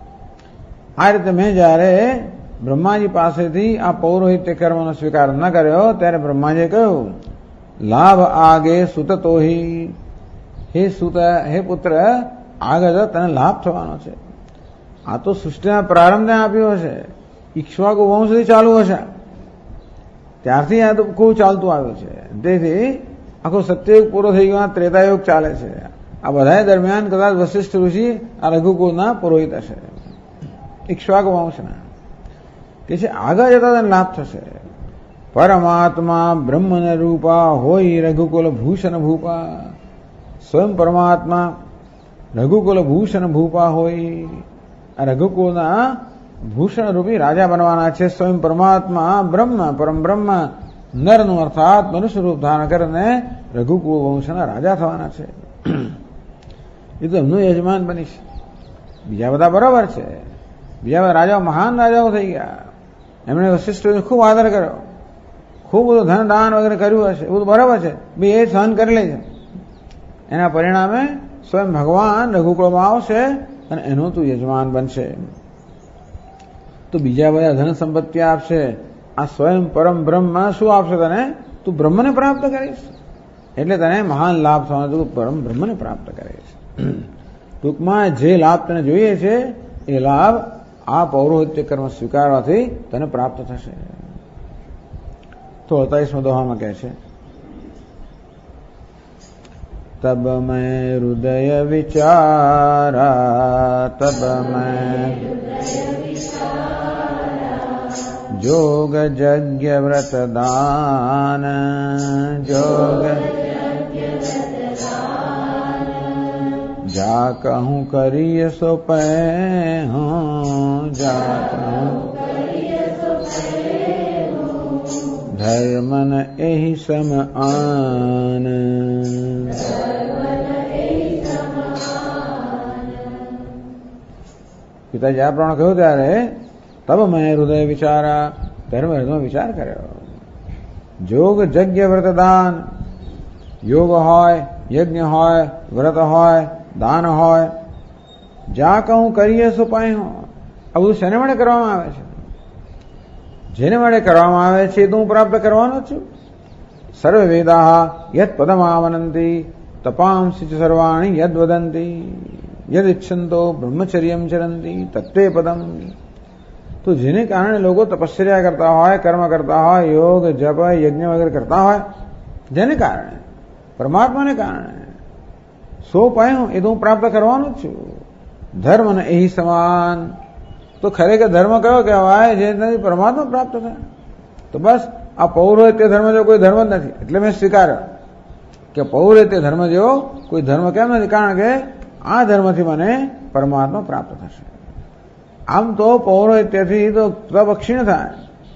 આ રીતે મેં જયારે બ્રહ્માજી પાસેથી આ પૌરોહિત્ય કર્મનો સ્વીકાર ન કર્યો ત્યારે બ્રહ્માજીએ કહ્યું, લાભ આગે સુતતોહી, હે સુત, હે પુત્ર, આગળ તને લાભ થવાનો છે. આ તો સૃષ્ટિના પ્રારંભને આપ્યો હશે, ઈક્ષ્વાકુ વંશથી ચાલુ હશે, ત્યારથી આ તો ખૂબ ચાલતું આવ્યું છે. તેથી આખો સત્યયુગ પૂરો થઈ ગયો, ત્રેતાયુગ ચાલે છે. આ બધા દરમિયાન કદાચ વશિષ્ઠ ઋષિ આ રઘુકુળના પુરોહિત હશે, ઈક્ષ્વાકુ વંશના, કે છે આગળ જતા તેને લાભ થશે. પરમાત્મા બ્રહ્મન રૂપા હોય રઘુકુલ ભૂષણ ભૂપા, સ્વયં પરમાત્મા રઘુકુલ ભૂષણ ભૂપા હોય, આ રઘુકુળના ભૂષણ રૂપી રાજા બનવાના છે. સ્વયં પરમાત્મા બ્રહ્મ, પરમ બ્રહ્મ નરનું અર્થાત મનુષ્ય રૂપ ધારણ કરીને રઘુકુળ વંશના રાજા થવાના છે. એ તો એમનું યજમાન બનીશ. બીજા બધા બરાબર છે, બીજા બધા રાજાઓ મહાન રાજાઓ થઈ ગયા, એમણે વશિષ્ઠોને ખૂબ આદર કર્યો, ખૂબ બધું ધન દાન વગેરે કર્યું હશે, બધું બરાબર છે, એ સહન કરી લે છે. એના પરિણામે સ્વયં ભગવાન રઘુકુળમાં આવશે અને એનો તું યજમાન બનશે. તો બીજા બધા ધન સંપત્તિ આપશે, આ સ્વયં પરમ બ્રહ્મ શું આપશે તને? તું બ્રહ્મને પ્રાપ્ત કરીશ, એટલે તને મહાન લાભ થવાનો, તું પરમ બ્રહ્મને પ્રાપ્ત કરીશ. ટૂંકમાં જે લાભ તને જોઈએ છે એ લાભ આ પૌરોહિત્ય કર્મ સ્વીકારવાથી તને પ્રાપ્ત થશે. તો 48મો દોહામાં કહે છે, તબ મેં હૃદય વિચારા, તબ મેં જોગ જગ્ય વ્રત દાન, જોગ જા કહું કરીએ સો પે હું, જા કહું ધર્મન એહી સમ આન. પિતાજી આ પ્રમાણે કહ્યું ત્યારે તબ મેં હૃદય વિચારા, ત્યારે મેં હૃદયમાં વિચાર કર્યો. જોગ જગ્ય વ્રત દાન, યોગ હોય, યજ્ઞ હોય, વ્રત હોય, દાન હોય, જા કહું કરીએ સો પાય હું. આ બધું શેને માટે કરવામાં આવે છે? જેને માટે કરવામાં આવે છે એ તો હું પ્રાપ્ત કરવાનો છું. સર્વ વેદા યદ પદમાવનંતી, તપાંસી ચ સર્વાણી યદ વદંતી, યદ ઇચ્છંતો બ્રહ્મચર્યમ ચરંતી તત્વે પદમ. તો જેને કારણે લોકો તપસ્યા કરતા હોય, કર્મ કરતા હોય, યોગ જપ યજ્ઞ વગેરે કરતા હોય, જેને કારણે પરમાત્માને કારણે સો પાય હું એ તો હું પ્રાપ્ત કરવાનો જ છું. ધર્મ ને એ સમાન. તો ખરેખર ધર્મ કયો કહેવાય? જેનાથી પરમાત્મા પ્રાપ્ત થાય. તો બસ આ પૌરોહિત્ય ધર્મ જેવો કોઈ ધર્મ જ નથી. એટલે મેં સ્વીકાર્યો કે પૌરોહિત્ય ધર્મ જેવો કોઈ ધર્મ કેમ નથી? કારણ કે આ ધર્મથી મને પરમાત્મા પ્રાપ્ત થશે. આમ તો પૌરોહિત્યથી તો તપ ક્ષીણ થાય,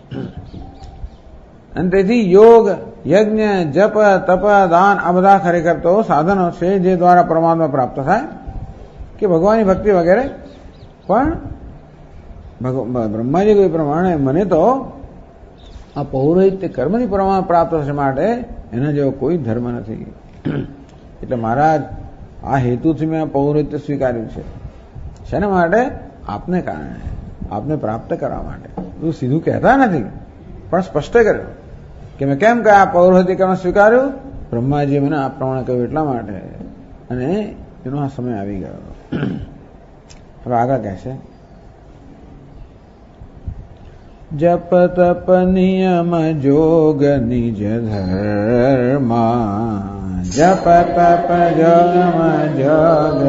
અને તેથી યોગ યજ્ઞ જપ તપ દાન આ બધા ખરેખર તો સાધનો છે જે દ્વારા પરમાત્મા પ્રાપ્ત થાય, કે ભગવાનની ભક્તિ વગેરે. પણ બ્રહ્માજી કોઈ પ્રમાણે મને તો આ પૌરોહિત્ય કર્મથી પરમાત્મા પ્રાપ્ત થશે, માટે એના જેવો કોઈ ધર્મ નથી. એટલે મહારાજ આ હેતુથી મેં આ પૌરોહિત્ય સ્વીકાર્યું છે. શેના માટે? આપને કારણે, આપને પ્રાપ્ત કરવા માટે. એવું સીધું કહેતા નથી, પણ સ્પષ્ટ કર્યું કે મેં કેમ કે આ પૌરોહિત્ય કર્મ સ્વીકાર્યું? બ્રહ્માજીએ મને આ પ્રમાણે કહ્યું એટલા માટે, અને એનો આ સમય આવી ગયો. હવે આગળ કહેશે, જપ તપ નિયમ જોગ નિજ ધર્મા, જપ તપ જમ જોગ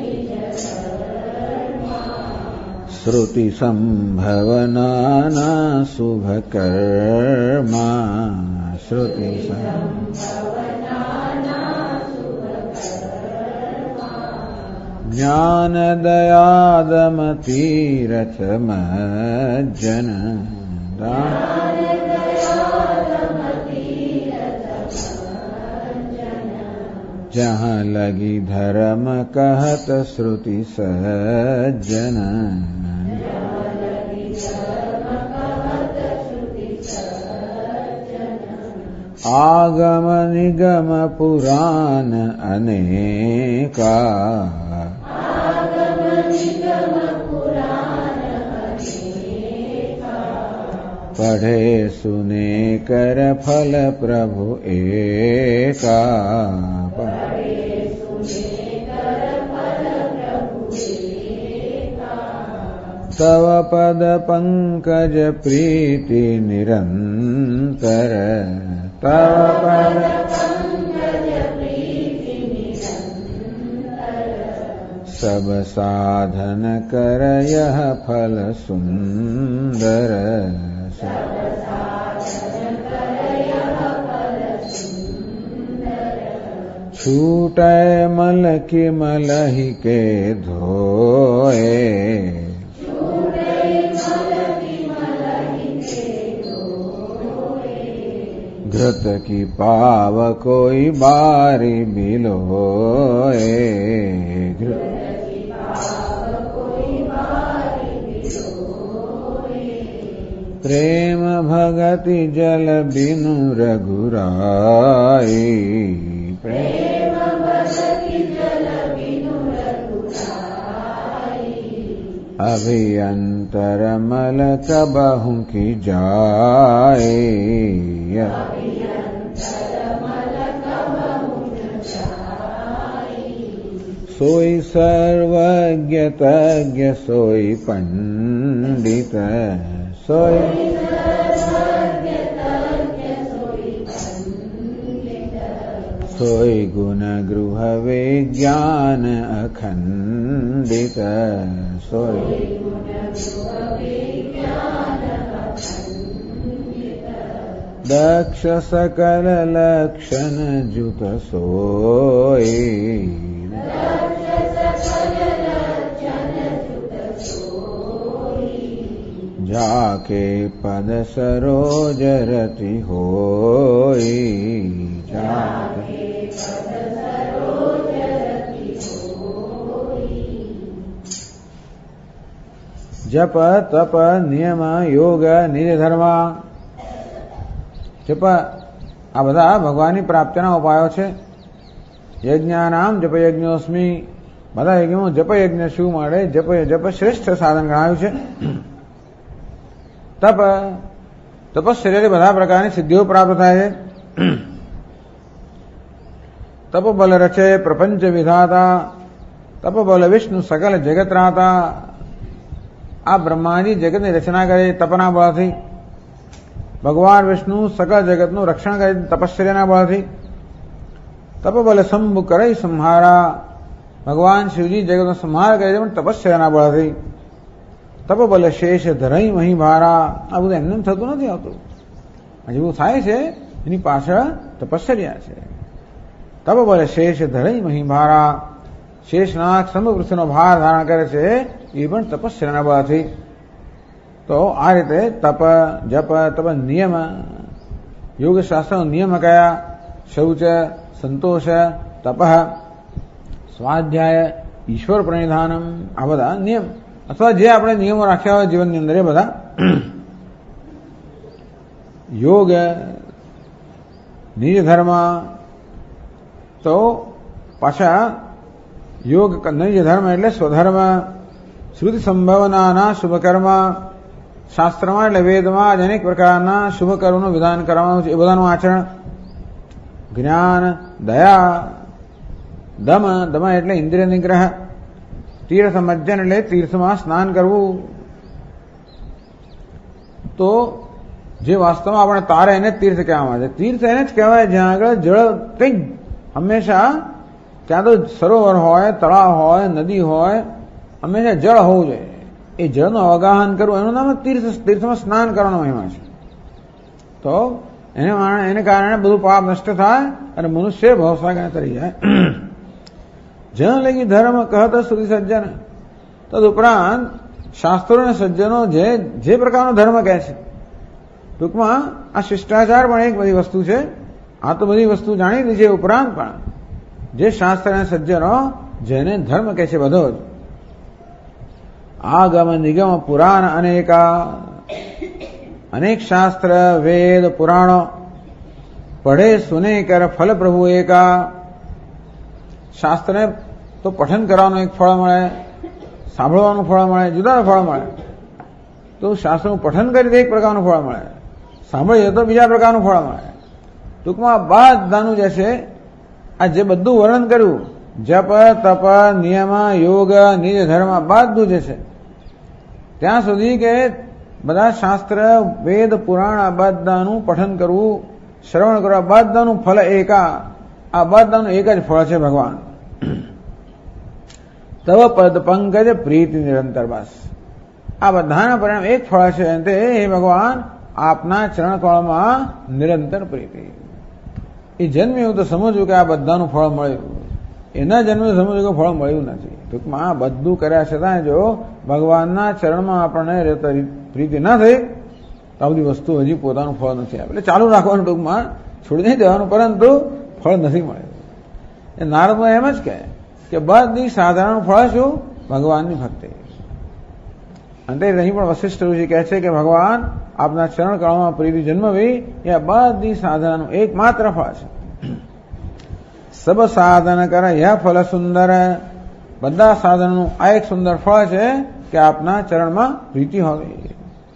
શ્રુતિ સંભવના શુભ કર્મા, શ્રુતિ ज्ञान दयादम तीरथ मज्जन जहाँ लगी धर्म कहत श्रुति सज्जन आगम निगम पुराण अनेका पढ़े सुने कर फल प्रभु एका तव पद पंकज प्रीति निरंतर तव पद सब साधन कर यह फल सुंदर छूटे मल की मलहि के धोए घृत की पाव कोई बारी बिलोए प्रेम भगति जल बिनु रघुराई अभियंतर मल कबहु की जाए सोई सर्वज्ञ तज्ञ सोई पंडित सोई सोई गुण गृह विज्ञान अखंडित सोई दक्ष सकल लक्षण जुत सोई जाके पद सरोज रति होई जाके जप तप नियम योग निज धर्म जप आ બધા ભગવાનની પ્રાપ્તિના ઉપાયો છે યજ્ઞાનામ જપ યજ્ઞોસ્મિ બધા યજ્ઞમાં જપ યજ્ઞ શું મળે જપ શ્રેષ્ઠ સાધન ગણાયું છે તપ તપશ્ચર્યાથી બધા પ્રકારની સિદ્ધિઓ પ્રાપ્ત થાય છે તપ બલ રચે પ્રપંચ વિધાતા તપ બલ વિષ્ણુ સકલ જગત રાતા આ બ્રહ્માજી જગતની રચના કરે તપના બળથી ભગવાન વિષ્ણુ સકલ જગતનું રક્ષણ કરે તપશ્ચર્યાના બળથી તપ બલ શંભુ કરે સંહારા ભગવાન શિવજી જગતનો સંહાર કરે છે પણ તપશ્ચર્યાના બળથી તપ બલ શેષ ધરઈ મહી ભારા આ બધું એમને થતું નથી આવતું જેવું થાય છે એની પાછળ તપશ્ચર્યા છે તપ બલ શેષ ધરઈ મહી ભારા શેષનાગ સમપૃથ્વીનો ભાર ધારણ કરે છે એ પણ તપશ્ચર્યાના બળથી તો આ રીતે તપ જપ તપ નિયમ યોગશાસ્ત્રનો નિયમ કયા શૌચ સંતોષ તપ સ્વાધ્યાય ઈશ્વર પ્રણિધાનમ આ બધા નિયમ અથવા જે આપણે નિયમો રાખ્યા હોય જીવનની અંદર એ બધા યોગ નિજ ધર્મ તો પાછા યોગ નિજ ધર્મ એટલે સ્વધર્મ શ્રુતિ સંભાવનાના શુભકર્મ શાસ્ત્રમાં એટલે વેદમાં જ અનેક પ્રકારના શુભ કર્મનું વિધાન કરવામાં છે એ બધાનું આચરણ જ્ઞાન દયા દમ એટલે ઇન્દ્રિય નિગ્રહ તીર્થ મજ્જન એટલે તીર્થમાં સ્નાન કરવું તો જે વાસ્તવમાં આપણે તારે એને તીર્થ કહેવામાં છે તીર્થ એને જ કહેવાય જ્યાં આગળ જળ કંઈક હંમેશા ત્યાં તો સરોવર હોય તળાવ હોય નદી હોય હંમેશા જળ હોવું જોઈએ એ જળનું અવગાહન કરવું એનું નામ તીર્થમાં સ્નાન કરવાનો મહિમા છે તો એને કારણે બધું પાપ નષ્ટ થાય અને મનુષ્ય ભવસાગર તરી જાય જન લગી ધર્મ કહત શ્રુતિ સજ્જન. તદુપરાંત શાસ્ત્રો અને સજ્જનો જે પ્રકારનો ધર્મ કહે છે, ટૂંકમાં આ શિષ્ટાચાર પણ એક બધી વસ્તુ છે. આ તો બધી વસ્તુ જાણી લીધી છે, ઉપરાંત પણ જે શાસ્ત્ર અને સજ્જનો જેને ધર્મ કહે છે બધો જ. આગમ નિગમ પુરાણ અનેકા, અનેક શાસ્ત્ર વેદ પુરાણો પઢે સુને કર ફલ પ્રભુ એકા. શાસ્ત્રને તો પઠન કરવાનું એક ફળ મળે, સાંભળવાનું ફળ મળે, જુદા ફળ મળે. તો શાસ્ત્રનું પઠન કરી તો એક પ્રકારનું ફળ મળે, સાંભળીએ તો બીજા પ્રકારનું ફળ મળે. ટૂંકમાં બધાનું જે છે આ જે બધું વર્ણન કર્યું, જપ તપ નિયમ યોગ નિજ ધર્મ બધું જે છે ત્યાં સુધી કે બધા શાસ્ત્ર વેદ પુરાણ આ બધાનું પઠન કરવું, શ્રવણ કરવું, આ બધાનું ફળ એકા, આ બધાનું એક જ ફળ છે ભગવાન. તવ પદ પંકજ પ્રીતિ નિરંતર. બસ આ બધાના પરિણામ એક ફળ છે, તે હે ભગવાન આપના ચરણ કળમાં નિરંતર પ્રીતિ. એ જન્મ એવું તો સમજવું કે આ બધાનું ફળ મળ્યું, એના જન્મે સમજવું કે ફળ મળ્યું નથી. ટૂંકમાં આ બધું કર્યા છતાં જો ભગવાનના ચરણમાં આપણને પ્રીતિ ના થઈ તો આ બધી વસ્તુ હજી પોતાનું ફળ નથી આપે. એટલે ચાલુ રાખવાનું, ટૂંકમાં છોડી નહીં દેવાનું, પરંતુ ફળ નથી મળ્યું. એ નારદમાં એમ જ કહે કે બધી સાધારણ ફળ શું? ભગવાનની ભક્તિ. અંતે અહીં પણ વશિષ્ઠ ઋષિ કહે છે કે ભગવાન આપના ચરણ કળમાં પ્રીતિ જન્મવી એ બધી સાધનાનું એકમાત્ર ફળ છે. સબ સાધન કરે યહ ફલ સુંદર. બધા સાધનનું આ એક સુંદર ફળ છે કે આપના ચરણમાં પ્રીતિ હોવી.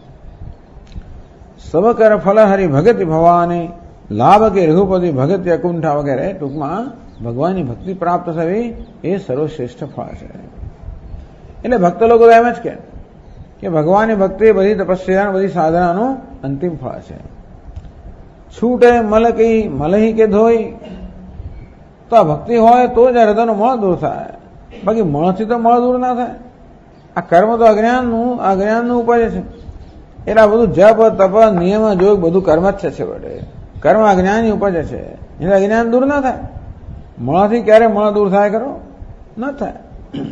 સબ કર ફલ હરિ ભગતિ ભવાની, લાભ કે રઘુપતિ ભગતિ અકુંઠા વગેરે. ટૂંકમાં ભગવાનની ભક્તિ પ્રાપ્ત થવી એ સર્વશ્રેષ્ઠ ફળ છે. એટલે ભક્ત લોકો એમ જ કે ભગવાનની ભક્તિ બધી તપસ્યા બધી સાધનાનું અંતિમ ફળ છે. છૂટે મલ કી મલહી કે ધોઈ. તો આ ભક્તિ હોય તો જ હૃદયનો મળ દૂર થાય, બાકી મળથી તો મળ દૂર ના થાય. આ કર્મ તો અજ્ઞાનનું ઉપજ છે. એટલે આ બધું જપ તપ નિયમ જોગ બધું કર્મ જ છે વડે. કર્મ અજ્ઞાનની ઉપજ છે, એટલે અજ્ઞાન દૂર ના થાય. મળથી ક્યારે મળ દૂર થાય કરો? ન થાય.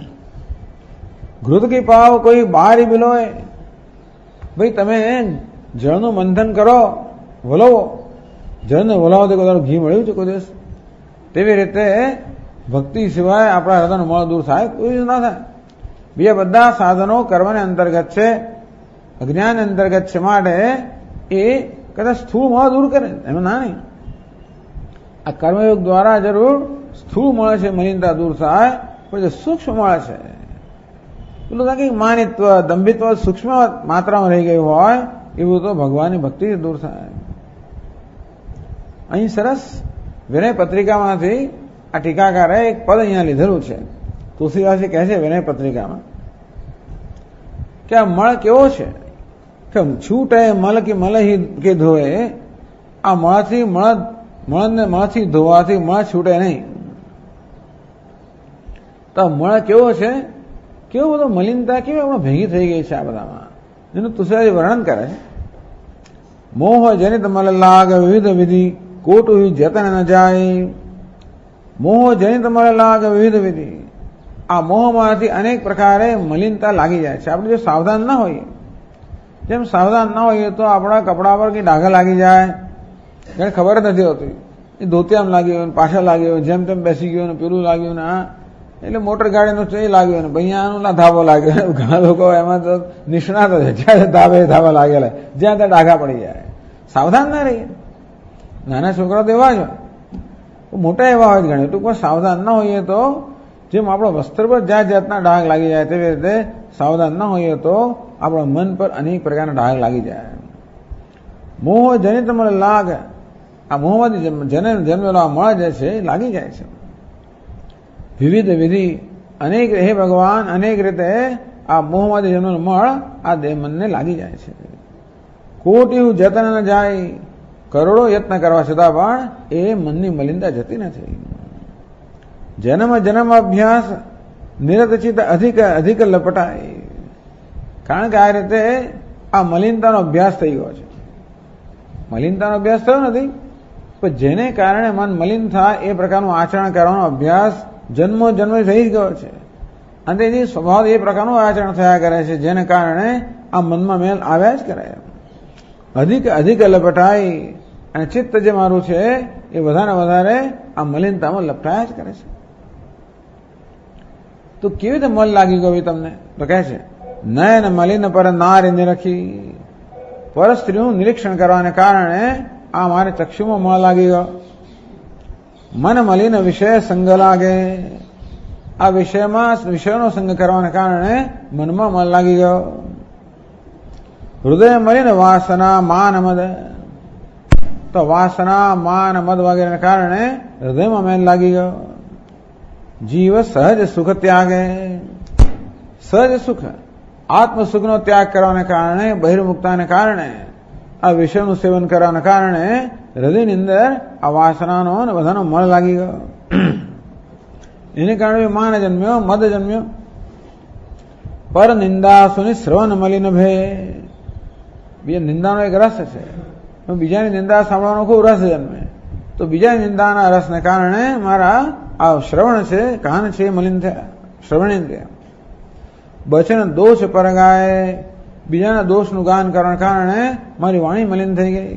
ઘૃત કી પાવ કોઈ બારી બિલોય. ભાઈ તમે જળનું મંથન કરો, વલોવો. જળને વલાવો તો કોઈ ઘી મળ્યું છે કોઈ દિવસ? તેવી રીતે ભક્તિ સિવાય આપણા હૃદયનો મળ દૂર થાય કોઈ ના થાય. બીજા બધા સાધનો કર્મને અંતર્ગત છે, અજ્ઞાન અંતર્ગત છે, માટે એ કદાચ સ્થૂળ મળ દૂર કરે, એમાં ના નહીં. આ કર્મયોગ દ્વારા જરૂર સ્થૂળ મળે છે મલિનતા દૂર થાય, પણ જે સૂક્ષ્મ મળે છે પેલું કંઈક માનિત્વ દંભિત્વ સૂક્ષ્મ માત્રામાં રહી ગયું હોય એવું તો ભગવાનની ભક્તિ દૂર થાય. અહીં સરસ વિનય પત્રિકામાંથી આ ટીકાકારે એક પદ અહીંયા લીધેલું છે. તુલસીદાસજી કહે છે વિનય પત્રિકામાં કે આ મળ કેવો છે કે છૂટે મલ કે મલહી કે ધોએ. આ મળથી ધોવાથી મળ છૂટે નહીં. તો મળ કેવો છે, કેવો બધો મલિનતા કેવી આપણે ભેગી થઈ ગઈ છે આ બધામાં, જેનું તુલસીદાસજી વર્ણન કરે છે. મોહ જનિત મલ લાગ વિવિધ વિધિ કોટ જતન ન જાય. મોહ જનિત મલ લાગ વિવિધ વિધિ. આ મોહમાંથી અનેક પ્રકારે મલિનતા લાગી જાય છે. આપણે જો સાવધાન ના હોઈએ, જેમ સાવધાન ના હોઈએ તો આપણા કપડા પર કઈ ડાઘા લાગી જાય, એને ખબર જ નથી હોતી. એ ધોતિયામાં લાગ્યું, પાછળ લાગ્યું, જેમ તેમ બેસી ગયું, પેલું લાગ્યું ને આ એટલે મોટર ગાડીનું એ લાગ્યું ને ભૈયાનું ના ધાબો લાગ્યો. ઘણા લોકો એમાં તો નિષ્ણાત છે, જ્યાં ધાબા લાગેલા જ્યાં ત્યાં ડાઘા પડી જાય. સાવધાન ના રહીએ. નાના છોકરા તો એવા જ હોય, મોટા એવા હોય જ ગણે. ટૂંકમાં સાવધાન ના હોઈએ તો જેમ આપણા વસ્ત્ર પર જાત જાતના ડાઘ લાગી જાય તેવી રીતે સાવધાન ના હોઈએ તો આપણા મન પર અનેક પ્રકારના ડાઘ લાગી જાય. મોહ જનિત મળ લાગ. આ મોહમાંથી જન્મેલો આ મળ જે છે લાગી જાય છે. વિવિધ વિધિ અનેક હે ભગવાન અનેક રીતે આ મોહમાંથી જન્મેલો મળ આ દેહ મનને લાગી જાય છે. કોટી જતન ન જાય. કરોડો યત્ન કરવા છતાં પણ એ મનની મલિનતા જતી નથી. જન્મ અભ્યાસ નિરતચિત અધિક લપટાય. કારણ કે આ રીતે આ મલિનતાનો અભ્યાસ થઈ ગયો છે. મલિનતાનો અભ્યાસ થયો નથી, પણ જેને કારણે મન મલિન થાય એ પ્રકારનું આચરણ કરવાનો અભ્યાસ જન્મો જન્મ થઈ જ ગયો છે અને તેની સ્વભાવ એ પ્રકારનું આચરણ થયા કરે છે, જેને કારણે આ મનમાં મેલ આવ્યા જ કરે. અધિક અધિક લપટાઈ અને ચિત્ત જે મારું છે એ વધારે વધારે આ મલિનતામાં લપટાયા જ કરે છે. તો કેવી રીતે મલ લાગી ગયો તમને? તો કહે છે નયન મલિન પર નારી નિરખી. પર સ્ત્રીનું નિરીક્ષણ કરવાને કારણે આ મારે ચક્ષુમાં મળ લાગી ગયો. મન મલિન વિષય સંગ લાગે. આ વિષયનો સંગ કરવાને કારણે મનમાં મન લાગી ગયો. હૃદય મલિન વાસના માન મદ. તો વાસના માન મદ વગેરેને કારણે હૃદયમાં મેલ લાગી ગયો. જીવ સહજ સુખ ત્યાગે. સહજ સુખ આત્મ સુખનો ત્યાગ કરવાને કારણે, બહિર્મુક્તાને કારણે, આ વિષયનું સેવન કરવાને કારણે હૃદયની અંદર આ વાસનાનો અને બધાનો મળ લાગી ગયો. એને કારણે માન જન્મ્યો, મદ જન્મ્યો. પર નિંદા સુની શ્રવણ મલિન ભે. બીજા નિંદાનો એક રસ છે, બીજાની નિંદા સાંભળવાનો ખૂબ રસ જન્મે. તો બીજાની નિંદાના રસને કારણે મારા આ શ્રવણ છે, કાન છે, મલિન થયા. શ્રવણેન્દ્રિય. બચન દોષ પર ગાય. બીજાના દોષનું ગાન કરવાને કારણે મારી વાણી મલિન થઈ ગઈ.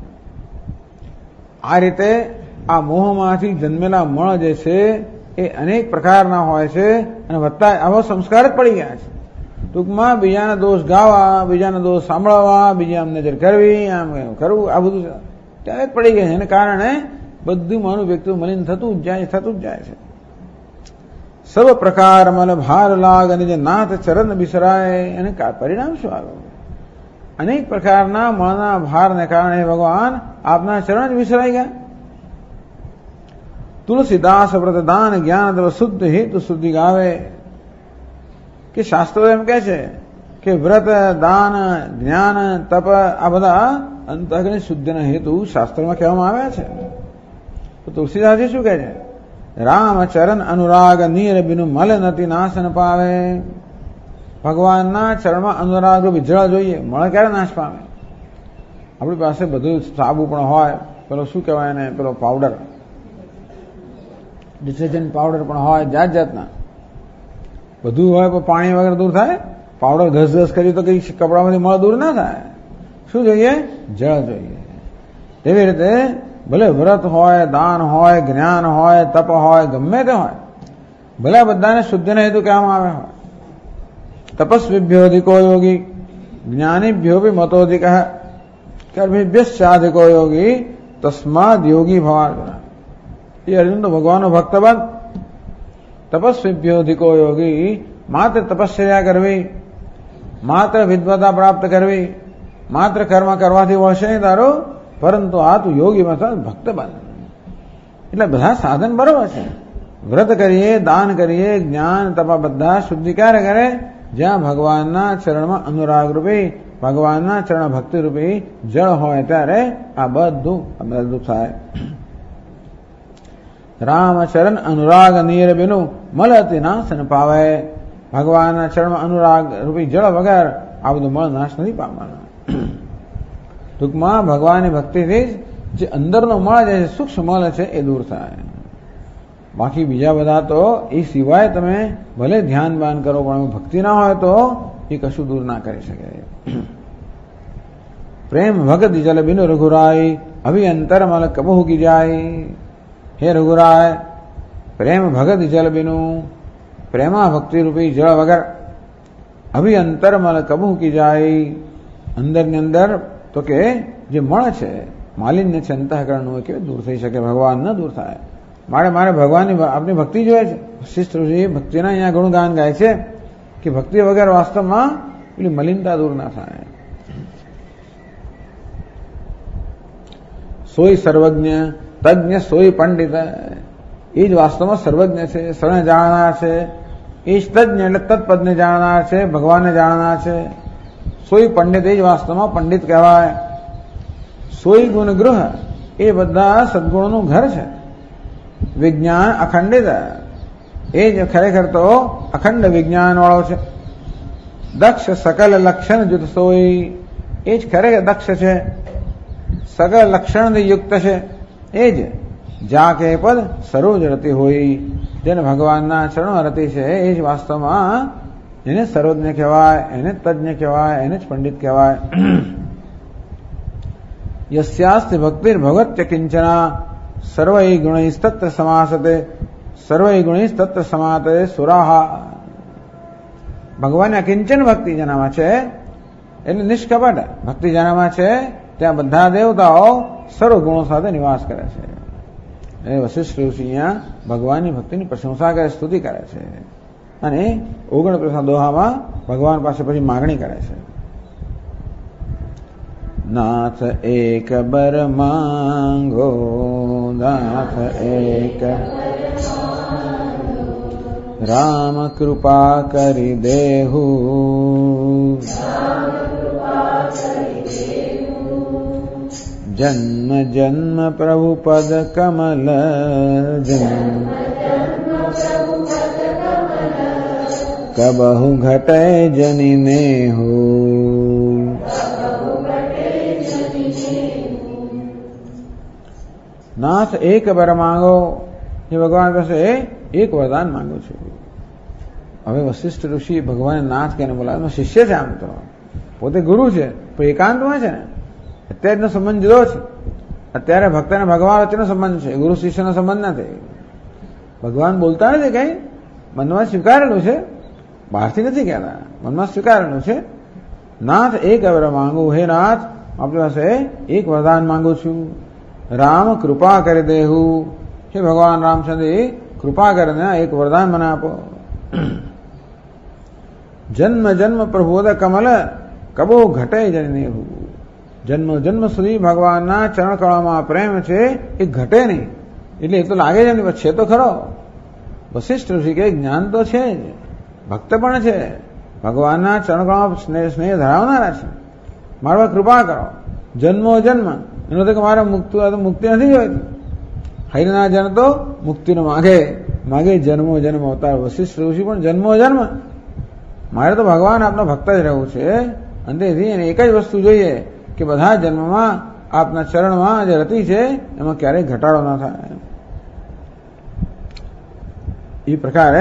આ રીતે આ મોહમાંથી જન્મેલા મળ જે છે એ અનેક પ્રકારના હોય છે અને વધતા આવા સંસ્કાર જ પડી ગયા છે. ટૂંકમાં બીજાના દોષ ગાવા, બીજાના દોષ સાંભળવા, બીજા આમ નજર કરવી, આમ કરવું, આ બધું ત્યારે જ પડી ગયા છે. એને કારણે બધું મારું વ્યક્તિ મલિન થતું જ જાય છે. સર્વ પ્રકાર મલ ભાર લાગ અને જે નાથ ચરણ બિસરાય. એને પરિણામ શું આવ્યું? અનેક પ્રકારના મળના ભારને કારણે ભગવાન આપના ચરણ જ વિસરાઈ ગયા. તુલસીદાસ વ્રત દાન જ્ઞાન દ્રવ શુદ્ધ હેતુ શુદ્ધિ ગાવે. કે શાસ્ત્રો એમ કહે છે કે વ્રત, દાન, જ્ઞાન, તપ આ બધા અંતઃકરણ શુદ્ધિના હેતુ શાસ્ત્રમાં કહેવામાં આવ્યા છે. તો તુલસીદાસજી શું કહે છે? રામ ચરણ અનુરાગ નીર બિનુ મલ નથી નાશન પાવે. ભગવાનના ચરણમાં અનુરાગ જળ જોઈએ, મળ ક્યારે નાશ પામે? આપણી પાસે બધું સાબુ પણ હોય, પેલો શું કહેવાય ને, પેલો પાવડર, ડિટર્જન્ટ પાવડર પણ હોય, જાત જાતના બધું હોય, પણ પાણી વગર દૂર થાય? પાવડર ઘસ કરી તો કઈ કપડામાંથી મળ દૂર ના થાય. શું જોઈએ? જળ જોઈએ. એવી રીતે ભલે વ્રત હોય, દાન હોય, જ્ઞાન હોય, તપ હોય, ગમે તે હોય, ભલે બધાને શુદ્ધિના હેતુ કહેવામાં આવે હોય. તપસ્વીભ્યો અધિકો યોગી જ્ઞાનીભ્યો બી મતોધિક કર્મિભ્યશ્ચાધિકો યોગી તસ્માદ યોગી ભવાર્જુન. એ અર્જુન તો ભગવાનનો ભક્ત બન. તપસ્વીભ્યો અધિકો યોગી. માત્ર તપશ્ચર્યા કરવી, માત્ર વિદ્વતા પ્રાપ્ત કરવી, માત્ર કર્મ કરવાથી વળશે નહીં તારું, પરંતુ આ તું યોગી ભક્ત બન. એટલે બધા સાધન બરોબર છે. વ્રત કરીએ, દાન કરીએ, જ્ઞાન તપા બધા શુદ્ધિ ક્યારે કરે? જ્યાં ભગવાનના ચરણમાં અનુરાગ રૂપી, ભગવાનના ચરણ ભક્તિ રૂપી જળ હોય ત્યારે આ બધું થાય. રામ ચરણ અનુરાગ નીર બિનું મલ અતિ નાશ ન પાવે. ભગવાનના ચરણમાં અનુરાગ રૂપી જળ વગર આ બધું મળ નાશ નથી પામવાનો. ટૂંકમાં ભગવાનની ભક્તિથી જે અંદરનો મળ જે સૂક્ષ્મ મળ છે એ દૂર થાય. બાકી બીજા બધા તો એ સિવાય તમે ભલે ધ્યાન બાન કરો, પણ ભક્તિ ના હોય તો એ કશું દૂર ના કરી શકે. પ્રેમ ભગત જલ બિન રઘુરાય અભિયંતર મલ કબહુ કી જાય. હે રઘુરાય, પ્રેમ ભગત જલ બિનું, પ્રેમા ભક્તિ રૂપી જળ વગર અભિયંતર મલ કબહુ કી જાય. અંદરની અંદર તો કે જે મળ છે, માલિન્ય છે અંતઃકરણનું, કેવી દૂર થઈ શકે? ભગવાન ન દૂર થાય. મારે ભગવાનની આપણી ભક્તિ જોઈએ છે. વશિષ્ઠ ઋષિ ભક્તિના અહીંયા ગુણગાન ગાય છે કે ભક્તિ વગર વાસ્તવમાં પેલી મલિનતા દૂર ના થાય. સોય સર્વજ્ઞ તજ્ઞ સોય પંડિત. એ જ વાસ્તવમાં સર્વજ્ઞ છે, સર્વે જાણનાર છે. એ જ તજ્ઞ એટલે તત્પદને જાણનાર છે, ભગવાનને જાણનાર છે. સોય પંડિત એ જ વાસ્તવમાં પંડિત કહેવાય. સોય ગુણ ગૃહ એ બધા સદગુણોનું ઘર છે. વિજ્ઞાન અખંડિત એ જ ખરેખર તો અખંડ વિજ્ઞાન વાળો છે. દક્ષ સકલ લક્ષણ જુત સોય એ જ ખરેખર દક્ષ છે, સકલ લક્ષણથી યુક્ત છે. એ જ જા કે પદ સરોજ રતિ હોય જેને ભગવાનના ચરણો રતિ છે એ જ વાસ્તવમાં એને સર્વજ્ઞ કહેવાય, એને તજ્ઞ કહેવાય, એને જ પંડિત કહેવાય. યસ્યાસ્તિ ભક્તિર ભગવત્ય કિંચના સર્વૈ ગુણૈસ્તત્ર સમાસતે સર્વૈ ગુણૈસ્તત્ર સમાતે સુરાહા. ભગવાનની અકિંચન ભક્તિ જેનામાં છે એટલે નિષ્કપટ ભક્તિ જેનામાં છે ત્યાં બધા દેવતાઓ સર્વ ગુણો સાથે નિવાસ કરે છે. એ વશિષ્ઠ ઋષિ અહીંયા ભગવાનની ભક્તિની પ્રશંસા કરે, સ્તુતિ કરે છે અને 49 દોહામાં ભગવાન પાસે પછી માગણી કરે છે. નાથ એક બર માંગો, નાથ એક રામ કૃપા કરી દેહુ, જન્મ જન્મ પ્રભુ પદ કમલ, જન્મ કબહુ ઘટે જની નેહુ. નાથ એક બર માંગો, એ ભગવાન પાસે એક વરદાન માંગુ છું. હવે વશિષ્ઠ ઋષિ ભગવાન નાથ કેને બોલાવે? એનો શિષ્ય છે, આમ તો પોતે ગુરુ છે પણ એકાંતમાં છે ને. અત્યારનો સંબંધ જુદો છે. અત્યારે ભક્ત અને ભગવાન વચ્ચેનો સંબંધ છે, ગુરુ શિષ્યનો સંબંધ નથી. ભગવાન બોલતા નથી, કઈ મનમાં સ્વીકારેલું છે, બહારથી નથી કહેતા, મનમાં સ્વીકારેલું છે. નાથ એક બર માંગુ, હે નાથ આપણી પાસે એક વરદાન માંગુ છું. રામ કૃપા કરી દેહું, હે ભગવાન રામચંદ્ર કૃપા કરીને એક વરદાન મને આપો. જન્મ જન્મ પ્રભુદ કમલ કબો ઘટે જનેહુ. જન્મ જન્મ સુધી ભગવાનના ચરણ કળામાં પ્રેમ છે એ ઘટે નહીં. એટલે એ તો લાગે છે ને, છે તો ખરો. વશિષ્ઠ ઋષિ કે જ્ઞાન તો છે જ, ભક્ત પણ છે, ભગવાનના ચરણ કળામાં સ્નેહ ધરાવનારા છે. મારા કૃપા કરો. જન્મો જન્મ એનો તો કે મારે મુક્તિ નથી જોઈતી. હરિના જન તો મુક્તિનો માગે માગે, જન્મો જન્મ અવતાર. વશિષ્ઠ ઋષિ પણ જન્મો જન્મ મારે તો ભગવાન આપનો ભક્ત જ રહેવું છે. અંતેથી એને એક જ વસ્તુ જોઈએ કે બધા જન્મમાં આપના ચરણમાં જે રતિ છે એમાં ક્યારેય ઘટાડો ન થાય. એ પ્રકારે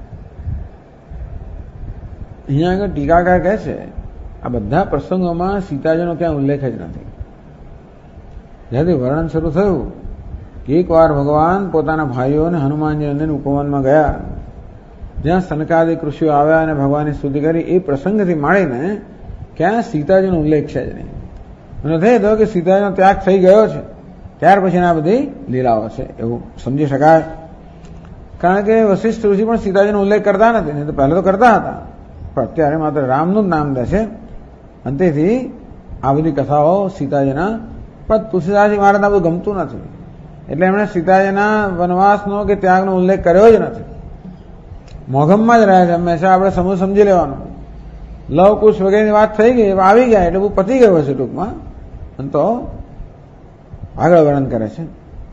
અહીંયા આગળ ટીકાકાર કહે છે આ બધા પ્રસંગોમાં સીતાજીનો ક્યાં ઉલ્લેખ જ નથી. જ્યાંથી વર્ણન શરૂ થયું કે એક વાર ભગવાન પોતાના ભાઈઓ અને હનુમાનજી અંદરની ઉપવનમાં ગયા, જ્યાં સનકાદિક ઋષિઓ આવ્યા અને ભગવાનની સ્તુતિ કરી, એ પ્રસંગથી માંડીને ક્યાં સીતાજીનો ઉલ્લેખ છે જ નહીં. મને થઈ તો કે સીતાજીનો ત્યાગ થઈ ગયો છે ત્યાર પછી આ બધી લીલાઓ છે એવું સમજી શકાય. કારણ કે વશિષ્ઠ ઋષિ પણ સીતાજીનો ઉલ્લેખ કરતા નથી, નહીં તો પહેલા તો કરતા હતા, પણ અત્યારે માત્ર રામનું જ નામ લે છે. અંતેથી આ બધી કથાઓ સીતાજીના, પણ તુલસીદાસજી મહારાજને આ બધું ગમતું નથી, એટલે એમણે સીતાજીના વનવાસનો કે ત્યાગનો ઉલ્લેખ કર્યો જ નથી. મોઘમમાં જ રહે છે હંમેશા. આપણે સમજી લેવાનું. લવ કુશ વગેરેની વાત થઈ ગઈ, આવી ગયા એટલે બહુ પતી ગયો છે ટૂંકમાં. તો આગળ વર્ણન કરે છે.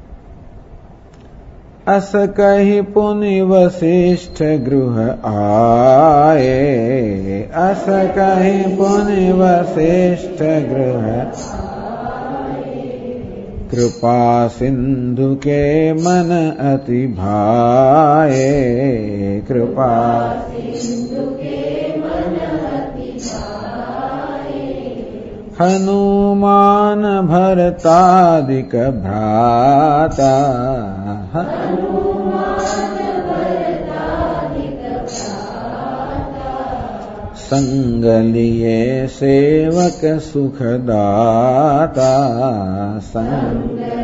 અસ કહી પુનિ વશિષ્ઠ ગૃહ આયે, અસ કહી પુનિ વશિષ્ઠ ગૃહ કૃપા સિંધુ કે મન અતિ ભાયે, કૃપા હનુમાન ભરતાદિક ભ્રાતા, સંગ લીએ સેવક સુખદાતા, સંગ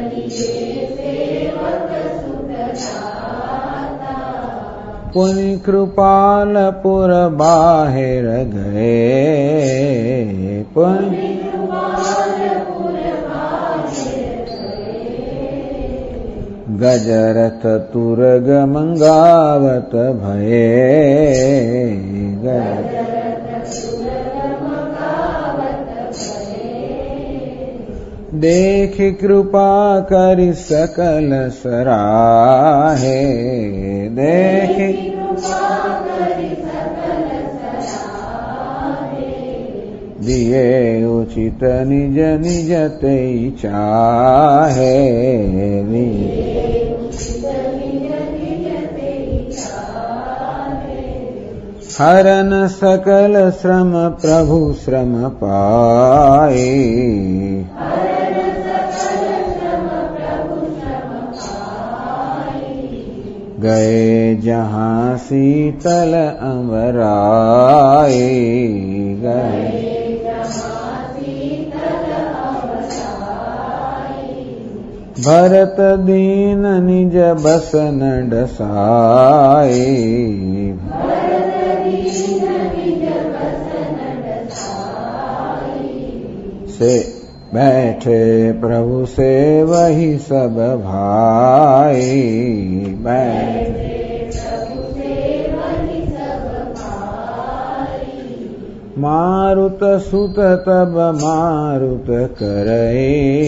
પુનિ કૃપાલ પુર બાહેર ગયે, પુનિ ગજરથ તુરગ મંગાવત ભયે, દેખી કૃપા કરી સકલ સરાહે, દેખી દિયે ઉચિત નિજ નિજ તે ચાહે, हरन सकल श्रम प्रभु श्रम पाए, गए जहाँ शीतल अमराए, गए भरत दीन निज बसन डसाए, से बैठे प्रभु से वही सब भाई, बैठे मारुत सुत तब मारुत करे,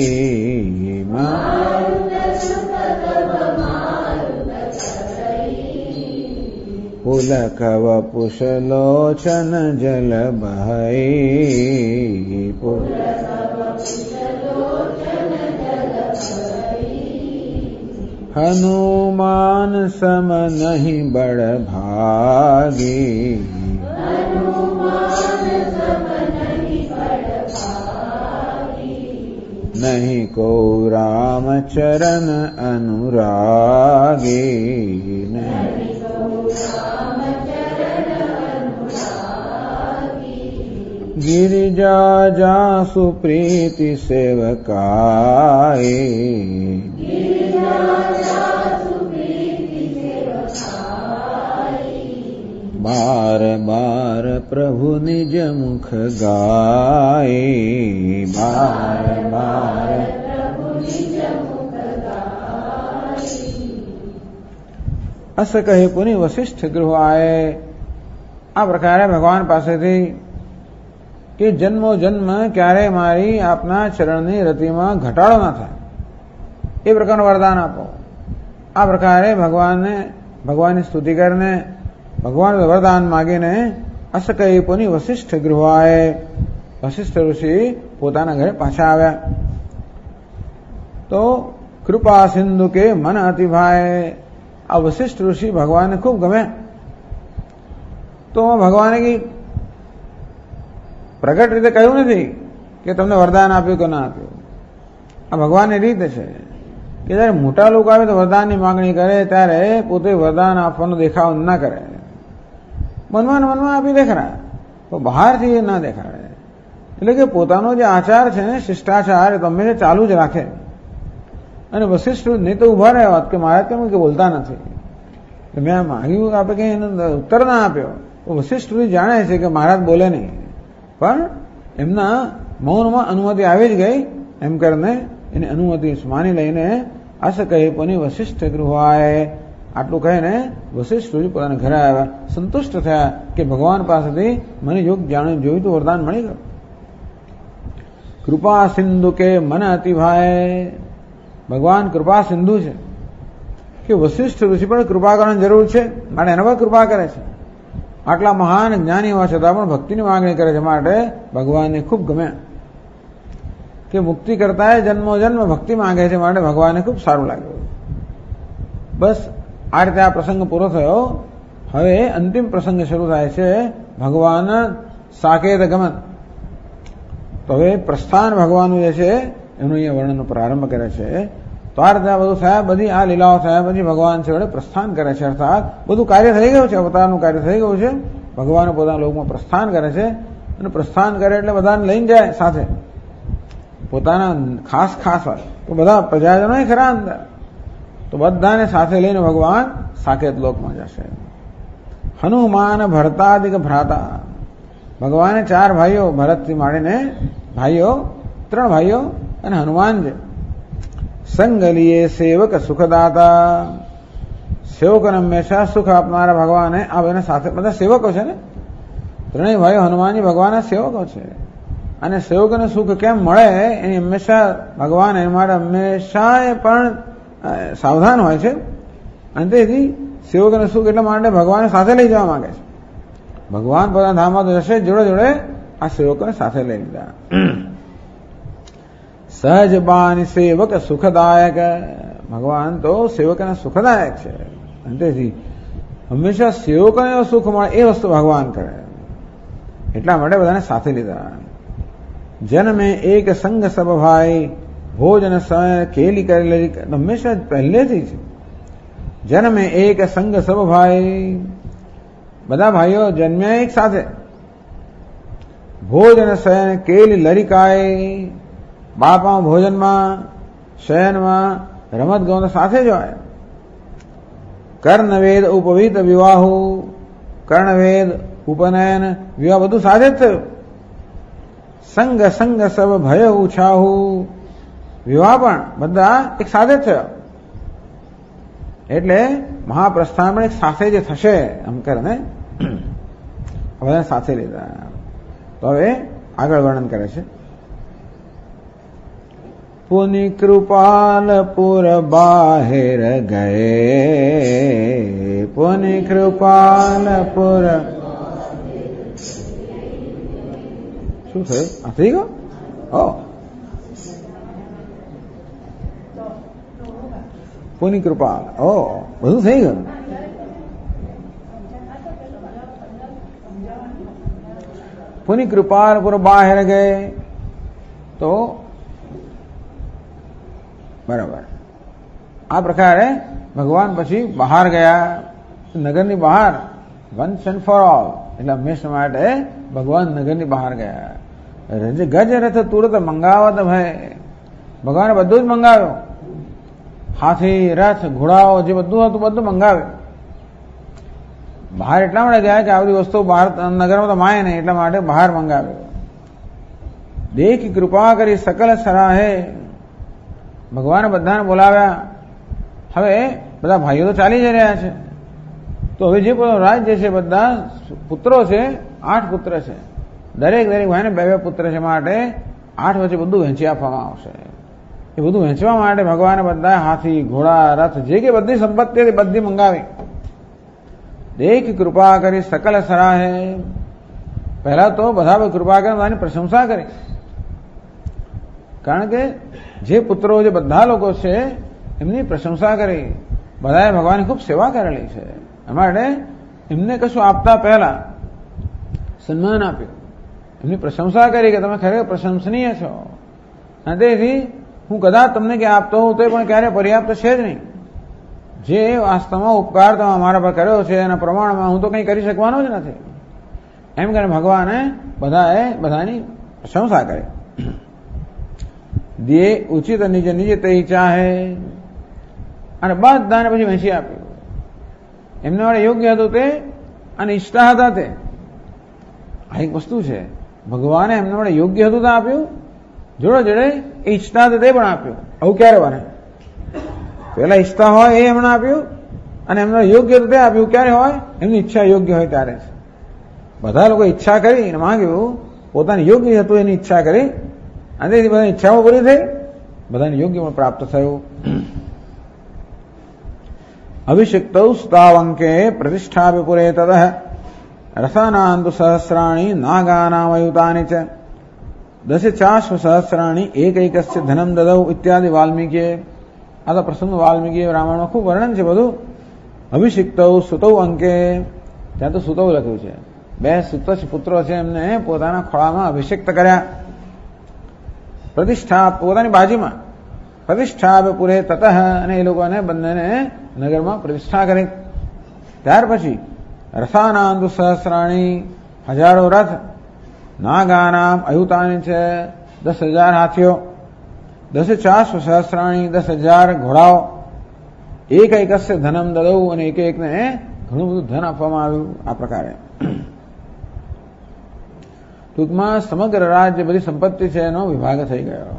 पुलक वपुष लोचन जल बहै, हनुमान सम नहीं बड़ भागी, नहीं को राम चरण अनुरागी, नहीं गिरिजा जासु प्रीति सेवकाए, बार बार प्रभु निज मुख गाए, बार बार अस કહે પુનિ વશિષ્ઠ ગૃહ આયે. આ પ્રકારે ભગવાન પાસેથી કે જન્મો જન્મ ક્યારે મારી આપના ચરણની રતિમાં ઘટાડો ના થાય એ પ્રકારનું વરદાન આપો. આ પ્રકારે ભગવાનની સ્તુતિ કરીને ભગવાન વરદાન માગીને અસ કહી પુનિ વશિષ્ઠ ગૃહ આયે. વશિષ્ઠ ઋષિ પોતાના ઘરે પાછા આવ્યા. તો કૃપા સિંધુ કે મન અતિ ભાય. આ વશિષ્ઠ ઋષિ ભગવાનને ખૂબ ગમે. તો ભગવાને પ્રગટ રીતે કહ્યું નથી કે તમને વરદાન આપ્યું કે ના આપ્યું. આ ભગવાનની રીત છે કે જયારે મોટા લોકો આવે તો વરદાનની માંગણી કરે ત્યારે પોતે વરદાન આપવાનો દેખાવ ના કરે, મનમાં આપી દેખાડે, તો બહારથી એ ના દેખાડે. એટલે કે પોતાનો જે આચાર છે ને શિષ્ટાચાર એ તમે ચાલુ જ રાખે. અને વશિષ્ઠ નહીં તો ઉભા રહ્યા કે મહારાજ કેમ કે બોલતા નથી, મેં માગ્યું આપે કઈ એનો ઉત્તર ના આપ્યો. તો વશિષ્ઠ જાણે છે કે મહારાજ બોલે નહીં, પણ એમના મૌનમાં અનુમતિ આવી જ ગઈ. એમ કરીને એની અનુમતિ માની લઈને આસ કહે પુનિ વશિષ્ઠ ગૃહાય. આટલું કહીને વશિષ્ઠ પોતાના ઘરે આવ્યા, સંતુષ્ટ થયા કે ભગવાન પાસેથી મને જોયું તો વરદાન મળી ગયું. કૃપા સિંધુ કે મન અતિ ભાય. ભગવાન કૃપા સિંધુ છે કે વશિષ્ઠ ઋષિ પણ કૃપા કરવાની જરૂર છે માટે એના પર કૃપા કરે છે. આટલા મહાન જ્ઞાની હોવા છતાં પણ ભક્તિની માંગણી કરે છે માટે ભગવાનને ખૂબ ગમે કે મુક્તિ કરતા જન્મો જન્મ ભક્તિ માંગે છે માટે ભગવાનને ખૂબ સારું લાગ્યું. બસ આ રીતે આ પ્રસંગ પૂરો થયો. હવે અંતિમ પ્રસંગ શરૂ થાય છે ભગવાન સાકેત ગમન. તો હવે પ્રસ્થાન ભગવાનનું જે છે એનું અહીંયા વર્ણનનો પ્રારંભ કરે છે. તો આ રીતે બધું થયા, બધી આ લીલાઓ થયા પછી ભગવાન છે પ્રસ્થાન કરે છે. અર્થાત બધું કાર્ય થઈ ગયું છે, અવતારનું કાર્ય થઈ ગયું છે. ભગવાન પોતાના લોકમાં પ્રસ્થાન કરે છે અને પ્રસ્થાન કરે એટલે બધાને લઈને જાય સાથે, પોતાના ખાસ હોય તો બધા પ્રજાજનો ખરા અંદર, તો બધાને સાથે લઈને ભગવાન સાકેત લોકમાં જશે. હનુમાન ભરતાદિક ભ્રાતા. ભગવાને 4 ભાઈઓ, ભરતથી માંડીને ભાઈઓ 3 ભાઈઓ અને હનુમાન છે. સંગલીએ સેવક સુખદાતા. સેવકોને હંમેશા સુખ આપનારા ભગવાને આ બેના સાથે બધા સેવકો છે ને. 3 ભાઈઓ હનુમાનજી ભગવાનના સેવકો છે. અને સેવકોને સુખ કેમ મળે એની હંમેશા ભગવાન એના માટે હંમેશા પણ સાવધાન હોય છે. અને તેથી સેવકોને સુખ એટલા માટે ભગવાન સાથે લઈ જવા માંગે છે. ભગવાન પોતાના ધામમાં તો જશે, જોડે જોડે આ સેવકોને સાથે લઈ લીધા. સહજ બાની સેવક સુખદાયક. ભગવાન તો સેવકના સુખદાયક છે. અને તેથી હંમેશા સેવકોને સુખ મળે એ વસ્તુ ભગવાન કરે. એટલા માટે બધાને સાથે લીધા. જન મેં એક સંગ સબ ભાઈ ભોજન સમય કેલી કરેલી હંમેશા પહેલેથી જ જન મેં એક સંગ સબ ભાઈ, બધા ભાઈઓ જન્મ્યા એક સાથે. ભોજન શયન કેલી લરિકાય, બાળપણ ભોજનમાં શયનમાં રમત ગમત સાથે જ હોય. કર્ણવેદ ઉપવિત વિવાહો, કર્ણવેદ ઉપનયન વિવાહ બધું સાથે જ થયું. સંગ સંગ સબ ભય ઉછાહુ, વિવાહ પણ બધા એક સાથે જ થયો. એટલે મહાપ્રસ્થાન પણ એક સાથે જ થશે એમ કરીને બધા સાથે લીધા. તો હવે આગળ વર્ણન કરે છે. પુનિ કૃપાલપુર બાહેર ગયે, પુનિ કૃપાલપુર. શું થયું? આ થઈ ગયો? પુનિ કૃપાલ. બધું થઈ ગયું. પુનિ કૃપાલપુર બહાર ગયે. તો બરાબર આ પ્રકારે ભગવાન પછી બહાર ગયા, નગરની બહાર, વન્સ એન્ડ ફોર ઓલ, એટલે હંમેશા માટે ભગવાન નગરની બહાર ગયા. ગજ રથ તુરત મંગાવત ભાઈ, ભગવાને બધું જ મંગાવ્યું. હાથી, રથ, ઘોડાઓ જે બધું હતું બધું મંગાવ્યું. બહાર એટલા માટે ગયા કે આ બધી વસ્તુ બહાર નગરમાં તો માય નહીં, એટલા માટે બહાર મંગાવ્યું. દેખી કૃપા કરી સકલ સરાહે, ભગવાને બધાને બોલાવ્યા. હવે બધા ભાઈઓ તો ચાલી જઈ રહ્યા છે, તો હવે જે રાજ્ય છે બધા પુત્રો છે, 8 પુત્ર છે. દરેક ભાઈને 2 પુત્ર છે, માટે 8 વચ્ચે બધું વહેંચી આપવામાં આવશે. એ બધું વહેંચવા માટે ભગવાને બધા હાથી, ઘોડા, રથ જે કે બધી સંપત્તિ હતી બધી મંગાવી. દેખ કૃપા કરી સકલ સરાહે, પહેલા તો બધા કૃપા કરી બધાની પ્રશંસા કરી. કારણ કે જે પુત્રો જે બધા લોકો છે એમની પ્રશંસા કરી. બધાએ ભગવાનની ખૂબ સેવા કરેલી છે, એ માટે એમને કશું આપતા પહેલા સન્માન આપ્યું, એમની પ્રશંસા કરી કે તમે ખરેખર પ્રશંસનીય છો. અને તેથી હું કદાચ તમને ક્યાં આપતો હોઉં તો પણ ક્યારે પર્યાપ્ત છે જ નહીં. જે વાસ્તવમાં ઉપકાર તમે અમારા પર કર્યો છે એના પ્રમાણમાં હું તો કંઈ કરી શકવાનો જ નથી. એમ કરીને ભગવાને બધાની પ્રશંસા કરી. દે ઉચિત નિજ નિજ તે ચાહે, અને બધાને પછી વહેંચી આપ્યું. એમના વડે યોગ્ય હતું તે અને ઈચ્છતા હતા તે. આ એક વસ્તુ છે, ભગવાને એમના વડે યોગ્ય હતું તે આપ્યું, જોડે એ ઈચ્છતા હતા તે પણ આપ્યું. આવું ક્યારે બને? પેલા ઈચ્છતા હોય એ એમણે આપ્યું, અને એમને યોગ્ય હતું તે આપ્યું. ક્યારે હોય? એમની ઈચ્છા યોગ્ય હોય ત્યારે. બધા લોકો ઈચ્છા કરીને માંગ્યું, પોતાની યોગ્ય હતું એની ઈચ્છા કરી, અને તેથી બધાની ઈચ્છાઓ પૂરી થઈ, બધાને યોગ્ય પણ પ્રાપ્ત થયું. અભિષિક્ત સ્તાવંકે પ્રતિષ્ઠાપి પુરે તદ રસાનાંતુ સહસ્રાણી નાગાનામયુતાની ચ દશચાશ્વ સહસ્રાણી એકૈકસ્ય ધનમ દદૌ ઇત્યાદિ વાલ્મીકીએ. આ તો પ્રસંગ વાલ્મીકી રામાયણમાં ખૂબ વર્ણન છે બધું. અભિષિક્ત સુતૌ અંકે, ત્યાં તો સુતૌ લખ્યું છે. 2 પુત્રો છે, એમને પોતાના ખોળામાં અભિષિક્ત કર્યા. પ્રતિષ્ઠા પોતાની બાજુમાં પ્રતિષ્ઠા પુરે તતઃ, અને એ લોકોને બંનેને નગરમાં પ્રતિષ્ઠા કરી. ત્યાર પછી રસાનાંતુ સહસ્રાણી, 1000 રથ, નાગાનામ અયુતાની છે, 10,000 હાથીઓ, દશચાશ્વ સહસ્રાણી, 10,000 ઘોડાઓ, એકૈકસ્ય ધનમ દદૌ, અને એકને ઘણું બધું ધન આપવામાં આવ્યું. આ પ્રકારે ટૂંકમાં સમગ્ર રાજ્ય બધી સંપત્તિ છે એનો વિભાગ થઈ ગયો.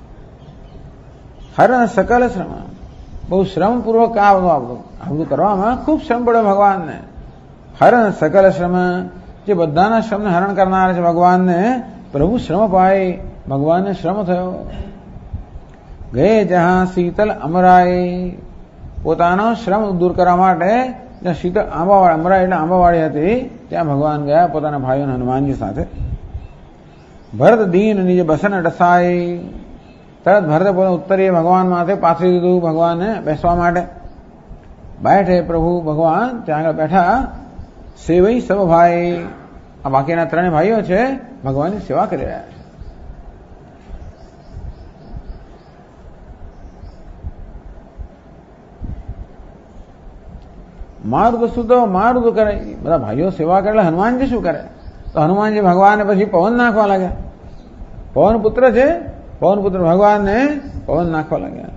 હર સકલ શ્રમ, બહુ શ્રમપૂર્વક આ બધું કરવામાં ખૂબ શ્રમ પડ્યો ભગવાનને. હર સકલ શ્રમ, જે બધાના શ્રમને હરણ કરનાર છે ભગવાનને, પ્રભુ શ્રમ પાય, ભગવાનને શ્રમ થયો. ગયે જહાં શીતલ અમરાય, પોતાનો શ્રમ દૂર કરવા માટે જ્યાં શીતળ આંબાવાડી, અમરાઈ એટલે આંબાવાડી હતી, ત્યાં ભગવાન ગયા પોતાના ભાઈઓ હનુમાનજી સાથે. ભરત દીન નિજ બસન ડસાય, તરત ભરતે પોતે ઉત્તરીય ભગવાન માથે પાથરી દીધું ભગવાનને બેસવા માટે. बैठे प्रभु भगवान ત્યાં આગળ બેઠા સેવઈ સબ ભાઈ આ બાકીના ત્રણેય ભાઈઓ છે ભગવાનની સેવા કરી રહ્યા છે. મારું તો શું તો મારું તો કરે બધા ભાઈઓ સેવા કરે. હનુમાનજી શું કરે? તો હનુમાનજી ભગવાનને પછી પવન નાખવા લાગ્યા. પવન પુત્ર છે, પવન પુત્ર ભગવાનને પવન નાખવા લાગ્યા.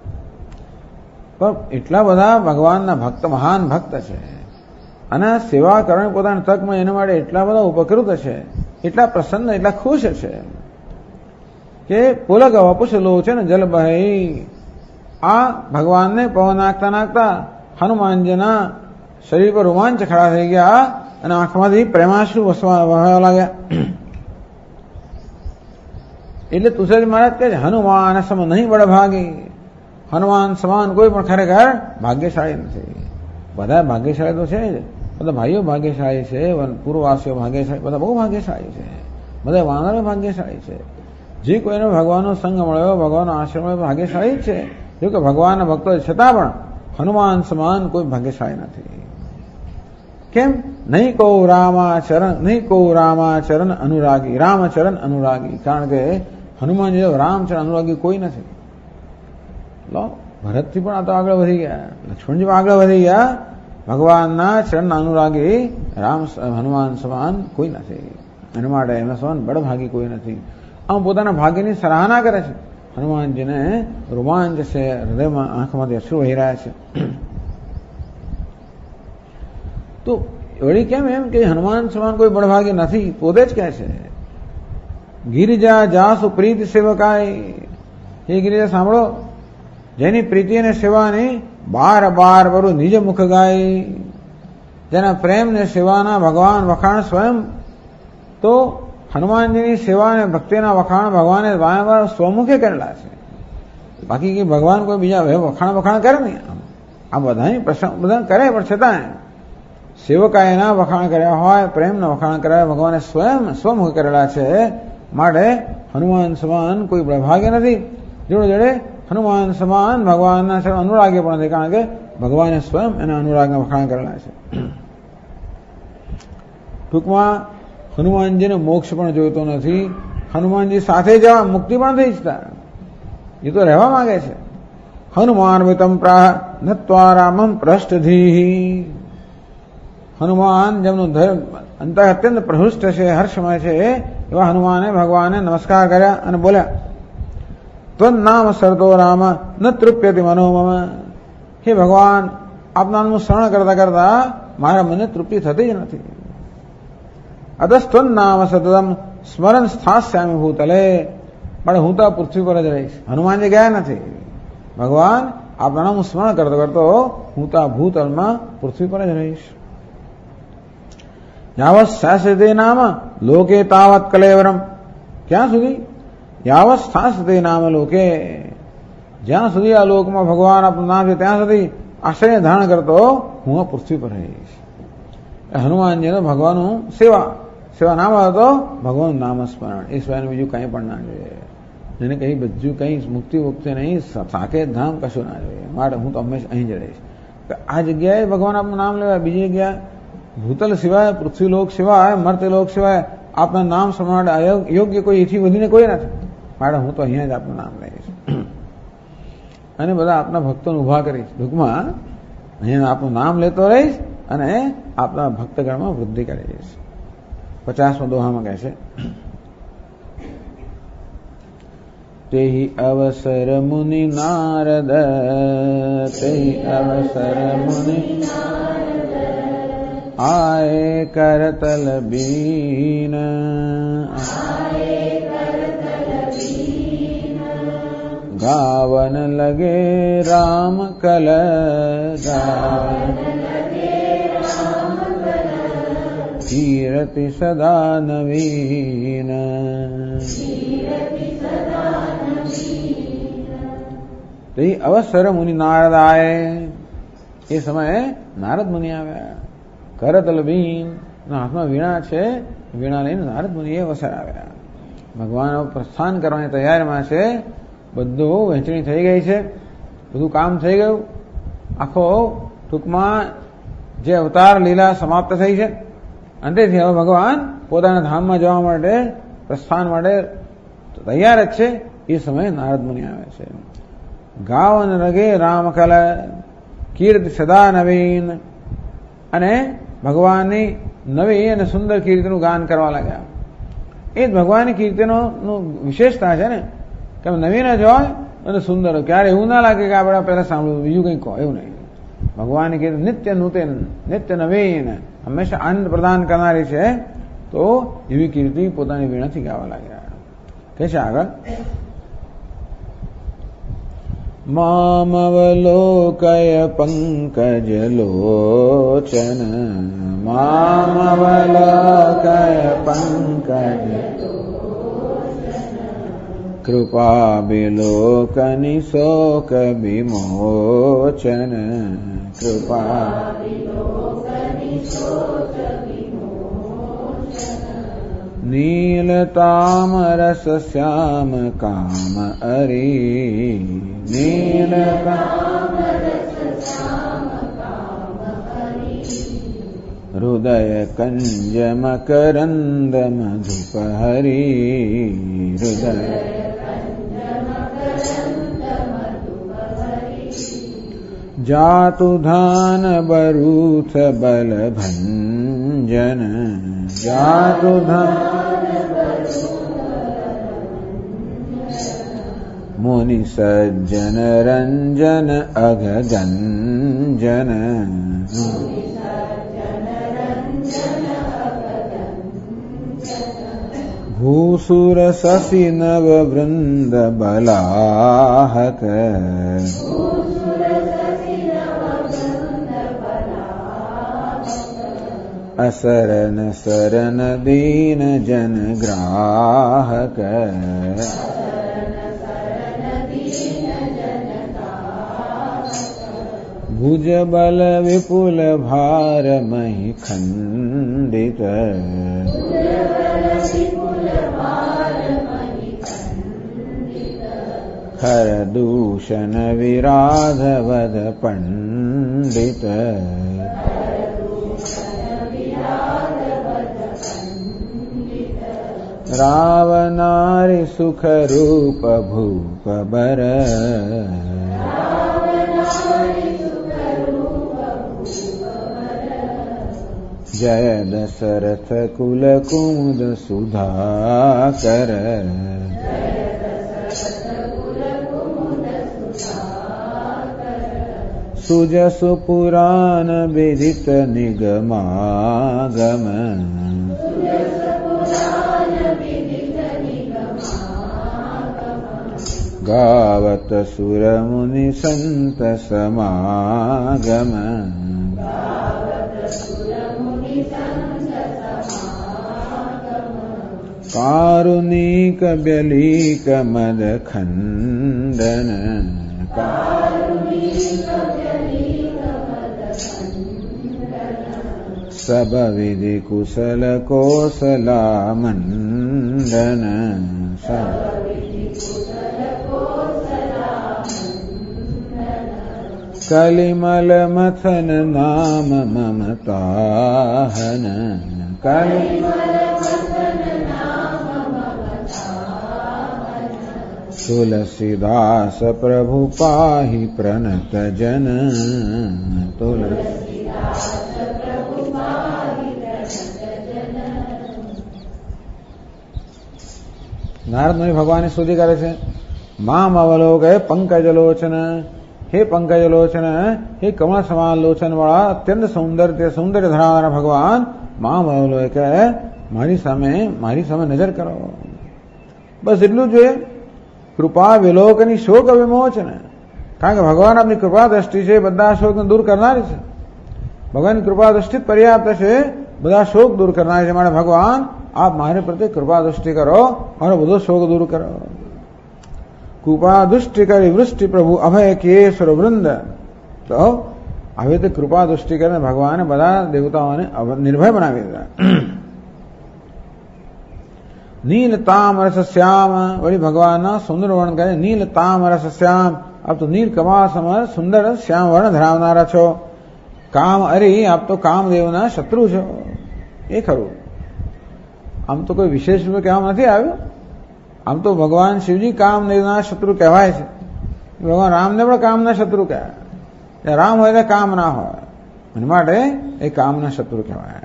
પણ એટલા બધા ભગવાનના ભક્ત, મહાન ભક્ત છે અને સેવા કરવાની પોતાના તકમાં એના માટે એટલા બધા ઉપકૃત છે, એટલા પ્રસન્ન, એટલા ખુશ છે કે પુલક વપુષ લોચન જલ બહી. આ ભગવાનને પવન નાખતા નાખતા હનુમાનજીના શરીર પર રોમાંચ ખડા થઈ ગયા અને આંખમાંથી પ્રેમાશ્રુ વહવા લાગ્યા. એટલે તુલસીદાસ મહારાજ કહે છે હનુમાન સમ નહીં બળભાગી. હનુમાન સમાન કોઈ પણ ખરેખર ભાગ્યશાળી નથી. બધા ભાગ્યશાળી તો છે જ, બધા ભાઈઓ ભાગ્યશાળી છે, પૂર્વવાસીઓ ભાગ્યશાળી, બધા બહુ ભાગ્યશાળી છે, બધા વાનરો ભાગ્યશાળી છે. જે કોઈને ભગવાનનો સંગ મળ્યો, ભગવાનનો આશ્રમ મળ્યો, ભાગ્યશાળી જ છે. જો કે ભગવાનના ભક્તો છતાં પણ હનુમાન સમાન કોઈ ભાગ્યશાળી નથી. કેમ? નહીં કહું રામાચરણ અનુરાગી, રામચરણ અનુરાગી. કારણ કે હનુમાન જેવો રામચરણ અનુરાગી કોઈ નથી. લો, ભરતથી પણ આ તો આગળ વધી ગયા, લક્ષ્મણજી પણ આગળ વધી ગયા. ભગવાનના ચરણના અનુરાગી હનુમાન સમાન કોઈ નથી. એના માટે એમના સમાન બળભાગી કોઈ નથી. આમ પોતાના ભાગ્યની સરાહના કરે છે. હનુમાનજીને રોમાંચ છે, હૃદયમાં આંખમાંથી અશ્રુ વહી રહ્યા છે. તો વળી કેમ એમ કે હનુમાન સમાન કોઈ બળભાગી નથી? પોતે જ કહે છે ગિરિજા જાસુ પ્રીતિ સેવકાય. હે ગિરિજા સાંભળો, જેની પ્રીતિ અને સેવાની બાર બાર બરું નિજ મુખ ગાય. જેના પ્રેમ ને સેવાના ભગવાન વખાણ સ્વયં. તો હનુમાનજીની સેવા અને ભક્તિના વખાણ ભગવાને વારંવાર સ્વમુખે કરેલા છે. બાકી કે ભગવાન કોઈ બીજા વખાણ કરે નહીં. આ બધા કરે, પણ છતાં સેવકાયના વખાણ કર્યા હોય, પ્રેમના વખાણ કર્યા ભગવાને સ્વયં સ્વમુખ કરેલા છે. માટે હનુમાન સમાન કોઈ બળભાગ્ય નથી. જોડે જોડે હનુમાન સમાન ભગવાનના અનુરાગી પણ નથી, કારણ કે ભગવાને સ્વયં એના અનુરાગના વખાણ કરેલા છે. ટૂંકમાં હનુમાનજીને મોક્ષ પણ જોઈતો નથી, હનુમાનજી સાથે જવા મુક્તિ પણ થઈ ઈચ્છતા, એ તો રહેવા માંગે છે. હનુમાન વિતમ પ્રાહ નત્વા રામમ પ્રષ્ટધી. હનુમાન જેમનું અંતર અત્યંત પ્રહૃષ્ટ છે, હર્ષમય છે, એવા હનુમાને ભગવાને નમસ્કાર કર્યા અને બોલ્યા ત્વન્નામ સરતો રામ ન તૃપ્યતિ મનોમમ. હે ભગવાન, આપના નામનું સ્મરણ કરતા કરતા મારા મને તૃપ્તિ થતી જ નથી. અતસ્ત્વન્નામ સતતમ સ્મરણ સ્થાસ્યામિ ભૂતલે. પણ હું તો પૃથ્વી પર જ રહીશ. હનુમાનજી ગયા નથી. ભગવાન આપના નામનું સ્મરણ કરતો કરતો હું તો ભૂતલમાં પૃથ્વી પર જ રહીશ. યાવત શાસ્ત્રે નામ લોકે તાવત કલેવરમ. ક્યાં સુધી? યાવત શાસ્ત્રે નામ લોકે. જ્યાં સુધી આ લોકમાં ભગવાન આપનું નામ છે ત્યાં સુધી આશ્રય ધારણ કરતો હું આ પૃથ્વી પર રહીશ. હનુમાનજીને ભગવાનનું સેવા નામ હતો ભગવાન નામ સ્મરણ. એ સિવાયનું બીજું કંઈ પણ ના જોઈએ. એને કંઈ બધું કંઈ મુક્તિ નહીં, સાકેત ધામ કશું ના જોઈએ. માટે હું તો હંમેશા અહીં જ રહીશ. આ જગ્યાએ ભગવાન આપનું નામ લેવાય, બીજી જગ્યા ભૂતલ સિવાય, પૃથ્વીલોક સિવાય, મર્ત્યલોક સિવાય આપના નામ સ્મરણ યોગ્ય કોઈ એથી વધીને કોઈ નથી. માટે હું તો અહીંયા જ આપનું નામ લઈશ અને બધા આપના ભક્તોને ઉભા કરીશ. ટૂંકમાં અહીંયા આપનું નામ લેતો રહીશ અને આપના ભક્તગણમાં વૃદ્ધિ કરીશ. 50મા દોહામાં કહે છે તેહી અવસર મુનિ નારદ, તેહી અવસર મુનિ આય કરતલ બીન. ગાવન લગે રામ કલ, કીર્તિ સદા નવીન. તે અવસર મુનિ નારદ આય. એ સમયે નારદ મુનિ આવ્યા. કરતલ બીન, હાથમાં વીણા છે, વીણા લઈને નારદ મુનિ એ અવસર આવ્યા. ભગવાન પ્રસ્થાન કરવાની તૈયારીમાં છે. બધું વહેંચણી થઈ ગઈ છે, બધું કામ થઈ ગયું. આખો ટૂંકમાં જે અવતાર લીલા સમાપ્ત થઈ છે, અંતેથી હવે ભગવાન પોતાના ધામમાં જવા માટે, પ્રસ્થાન માટે તૈયાર જ છે. એ સમયે નારદ મુનિ આવે છે. ગાવન રગે રામકલ કીર્તિ સદા નવીન, અને ભગવાનની નવી અને સુંદર કીર્તિનું ગાન કરવા લાગ્યા. એ જ ભગવાનની કીર્તિનો વિશેષતા છે ને, કે નવીન જ હોય અને સુંદર હોય. ક્યારે એવું ના લાગે કે આપણે પહેલા સાંભળ્યું બીજું કંઈ કહો, એવું નહીં. ભગવાનની કીર્તિ નિત્ય નૂતન, નિત્ય નવીન, હંમેશા આનંદ પ્રદાન કરનારી છે. તો એવી કીર્તિ પોતાની વીણાથી ગાવા લાગ્યા. કે છે આગળ, મામવલોકય પંકજ લોચન, મામવલોકય પંકજ કૃપા બિલોકની શોક વિમોચન, કૃપા નીલતામરસ શ્યામ કામ અરી, હૃદય કંજ મકરંદ મધુપ હરી, હૃદય જાતુ ધાન બરૂથ બલ ભંજન, જાતુ ધાન મુનિ સજ્જન રંજન અઘગંજન, ભૂસુર શશી નવ વૃંદ બલાહક, અસરન સરન દીન જન ગ્રાહક, ભુજ બલ વિપુલ ભાર મહી ખંડિત, ખર દૂષણ વિરાધ વદ પંડિત, રાવનારી સુખ રૂપ ભૂપ બર, જય દશરથ કુલ કુમુદ સુધાકર, સુજસુ પુરાણ વિદિત નિગમાગમ, ગાવત સુર મુનિ સંત સમાગમ, કારુણિક વ્યલિક મદ ખંડન, સબ વિધિ કુશલ કોસલા મંડન, કલિમલ મથન નામ મમતાહન, તુલસીદાસ પ્રભુ પાહી પ્રનત જન, નારદ મુનિ ભગવાનની સ્તુતિ કરે છે. મામ અવલોકય પંકજ લોચન, હે પંકજ લોચન, હે કમળ સમાન લોચન વાળા અત્યંત સૌંદર્ય ધરાવનારા ભગવાન, મામ અવલોકય, મારી સામે નજર કરો. બસ એટલું જ જોઈએ. કૃપા વિલોકની શોક વિમોચન, કારણ કે ભગવાન આપની કૃપા દ્રષ્ટિ છે, બધા શોકને દૂર કરનારી છે. ભગવાનની કૃપા દ્રષ્ટિ પર્યાપ્ત છે, બધા શોક દૂર કરનારી છે. માટે ભગવાન આપ મારી પ્રત્યે કૃપા દૃષ્ટિ કરો, મારો બધો શોક દૂર કરો. કૃપા દૃષ્ટિ કરી વૃષ્ટિ પ્રભુ અભય કેશર વૃંદ. તો આવી રીતે કૃપા દૃષ્ટિ કરીને ભગવાને બધા દેવતાઓને નિર્ભય બનાવી દીધા. નીલ તામ રસ શ્યામ, વળી ભગવાનના સુંદર વર્ણન કરે. નીલ તામ રસ શ્યામ, આપ તો નીલ કમળ સમર સુંદર શ્યામ વર્ણ ધરાવનારા છો. કામ અરે આપ તો કામદેવના શત્રુ છો, એ ખરું. આમ તો કોઈ વિશેષ રૂપે કહેવામાં નથી આવ્યું. આમ તો ભગવાન શિવજી કામદેવના શત્રુ કહેવાય છે. ભગવાન રામને પણ કામના શત્રુ કહેવાય. રામ હોય તો કામ ના હોય, એના માટે એ કામના શત્રુ કહેવાય.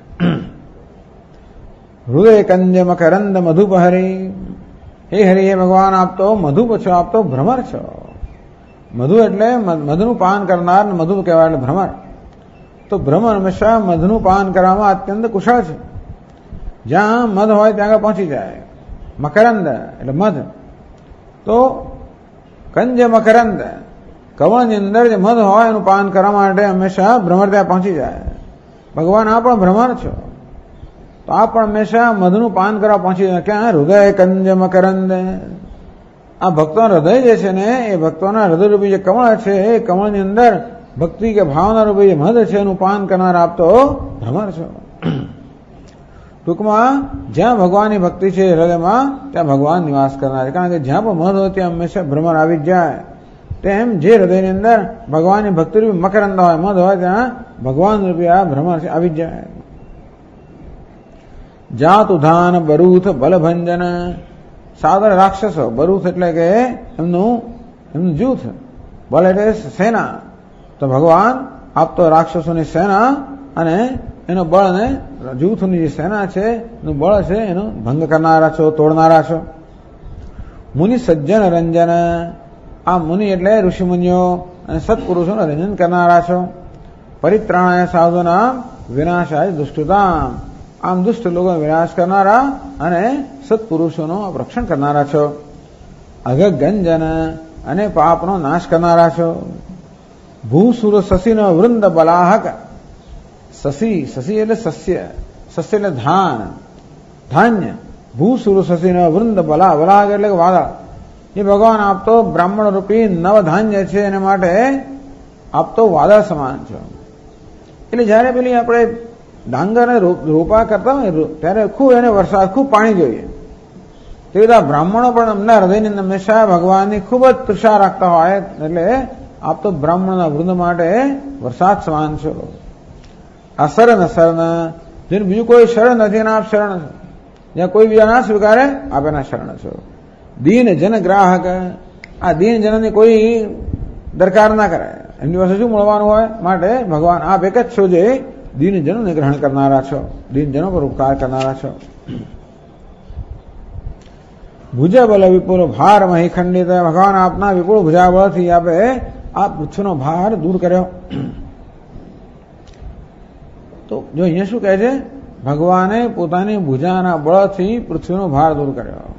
હૃદય કંજ મકરંદ મધુપ હરી, હે હરિ, હે ભગવાન આપ તો મધુપ છો, આપ તો ભ્રમર છો. મધુ એટલે મધનું પાન કરનાર, મધુ કહેવાય એટલે ભ્રમર. તો ભ્રમર હંમેશા મધનું પાન કરવામાં અત્યંત કુશળ છે. જ્યાં મધ હોય ત્યાં આગળ પહોંચી જાય. મકરંદ એટલે મધ. તો કંજ મકરંદ, કવળની અંદર જે મધ હોય એનું પાન કરવા માટે હંમેશા ભ્રમર ત્યાં પહોંચી જાય. ભગવાન આ પણ ભ્રમર છો, તો આ પણ હંમેશા મધનું પાન કરવા પહોંચી જાય. ક્યાં? હૃદય કંજ મકરંદ. આ ભક્તોના હૃદય જે છે ને, એ ભક્તોના હૃદયરૂપી જે કમળ છે, એ કમળની અંદર ભક્તિ કે ભાવના રૂપી જે મધ છે એનું પાન કરનાર આપ તો ભ્રમર છો. ટૂંકમાં જ્યાં ભગવાનની ભક્તિ છે હૃદયમાં, ત્યાં ભગવાન નિવાસ કરનાર છે. કારણ કે જ્યાં પણ મધ હોય ત્યાં હંમેશા ભ્રમર આવી જ જાય. તેમ જે હૃદયની અંદર ભગવાનની ભક્તિ રૂપી મકરંદ હોય, મધ હોય, ત્યાં ભગવાન રૂપી આ ભ્રમર આવી જ જાય. જાત ઉધાન બરૂથ બલભંજન. સાધારણ રાક્ષસો, બરૂથ એટલે કે એમનું જૂથ, બલ એટલે સેના. તો ભગવાન આપ તો રાક્ષસોની સેના અને એનો બળ અને જૂથની જે સેના છે એનું બળ છે એનું ભંગ કરનારા છો, તોડનારા છો. મુનિ સજ્જન રંજન. આ મુનિ એટલે ઋષિમુનિઓ અને સત્પુરુષોનું રંજન કરનારા છો. પરિત્રાણાય સાધુના વિનાશાય દુષ્ટતામ. આમ દુષ્ટ લોકોનો વિનાશ કરનારા અને સત્પુરુષોનું રક્ષણ કરનારા છો. અગગંજન અને પાપનો નાશ કરનારા છો. ભૂસુર શશીનો વૃંદ બલાહક. શશી, શશી એટલે સસ્ય, સસ્ય એટલે ધાન્ય. ભૂસુર શશીનો વૃંદ બલાહક એટલે વાદળ. એ ભગવાન આપ તો બ્રાહ્મણ રૂપી નવ ધાન્ય છે, એને માટે આપ તો વાદળ સમાન છો. એટલે જયારે પેલી આપણે ડાંગરને રોપા કરતા હોય ત્યારે ખૂબ એને વરસાદ, ખૂબ પાણી જોઈએ. તે બધા બ્રાહ્મણો પણ એમના હૃદયની હંમેશા ભગવાનની ખૂબ જ તૃષા રાખતા હોય. એટલે આપ તો બ્રાહ્મણના વૃંદ માટે વરસાદ સમાન છો. આ શરણ, જેને બીજું કોઈ શરણ નથી એના આપ શરણ છો. જ્યાં કોઈ બીજા ના સ્વીકારે આપ એના શરણ છો. દીન જન ગ્રાહક. આ દીન જનની કોઈ દરકાર ના કરે, એમની પાસે શું મળવાનું હોય, માટે ભગવાન આપ એક જ છો જે દીનજનોને ગ્રહણ કરનારા છો, દીનજનો પર ઉપકાર કરનારા છો. ભુજબલ વિપુલ ભાર મહી ખંડિત. ભગવાન આપના વિપુલ ભુજાબળથી આપે આ પૃથ્વીનો ભાર દૂર કર્યો. તો જો અહીંયા શું કહે છે, ભગવાને પોતાની ભુજાના બળથી પૃથ્વીનો ભાર દૂર કર્યો.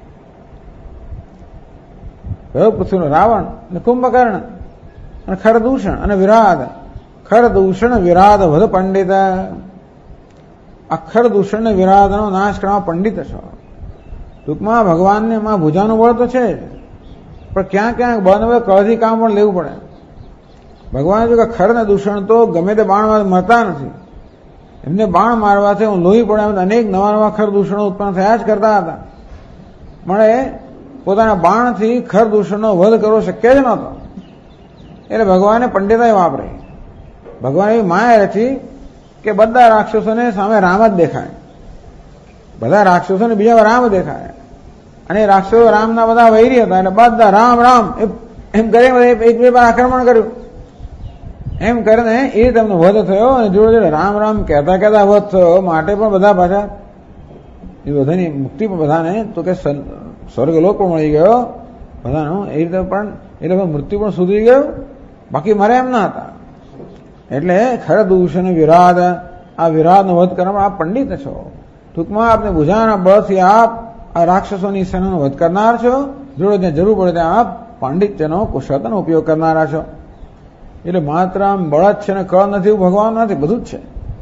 કયો પૃથ્વીનો? રાવણ અને કુંભકર્ણ અને ખરદૂષણ અને વિરાટ. ખરદૂષણ વિરાટ વધ પંડિત. અક્ષર દૂષણ વિરાટનો નાશ કરવા પંડિત છો. ટૂંકમાં ભગવાનને એમાં ભુજાનું બળ તો છે, પણ ક્યાંક ક્યાંક બળ કળથી કામ પણ લેવું પડે. ભગવાન જો કે ખર ને દૂષણ તો ગમે તે બાણ મરતા નથી, એમને બાણ મારવાથી લોહી પડે, અનેક નવા નવા ખર દૂષણો ઉત્પન્ન થયા જ કરતા હતા. મળે પોતાના બાણથી ખર દૂષણનો વધ કરવો શક્ય જ નહોતો. એટલે ભગવાને પંડિતાઈ વાપરી. ભગવાન એવી માયા રચી કે બધા રાક્ષસોને સામે રામ જ દેખાય. બધા રાક્ષસોને બીજા રામ દેખાય. અને રાક્ષસો રામના બધા વૈરી હતા, એટલે બધા રામ રામ એમ કરીને એક બે પર આક્રમણ કર્યું. એમ કરીને એ રીતે એમનો વધ થયો. અને જોડે જોડે રામ રામ કહેતા કહેતા વધ થયો. માટે પણ બધા પાછા એ બધાની મુક્તિ પણ બધાને તો કે સ્વર્ગલોક પણ મળી ગયો બધાનો. એ રીતે પણ એ લોકો મૃત્યુ પણ સુધરી ગયું, બાકી મરે એમ ના હતા. એટલે ખરદૂષણ વિરાટ, આ વિરાટનો વધ કરવામાં આપ પંડિત છો. ટૂંકમાં આપને ભુજાના બળથી આપ આ રાક્ષસોની સેનાનો વધ કરનાર છો. જોડે ત્યાં જરૂર પડે ત્યાં આપ પાંડિત્યનો કુશળતાનો ઉપયોગ કરનારા છો. એટલે માત્ર આમ બળ જ છે ને કળ નથી એવું ભગવાન નથી, બધું જ છે.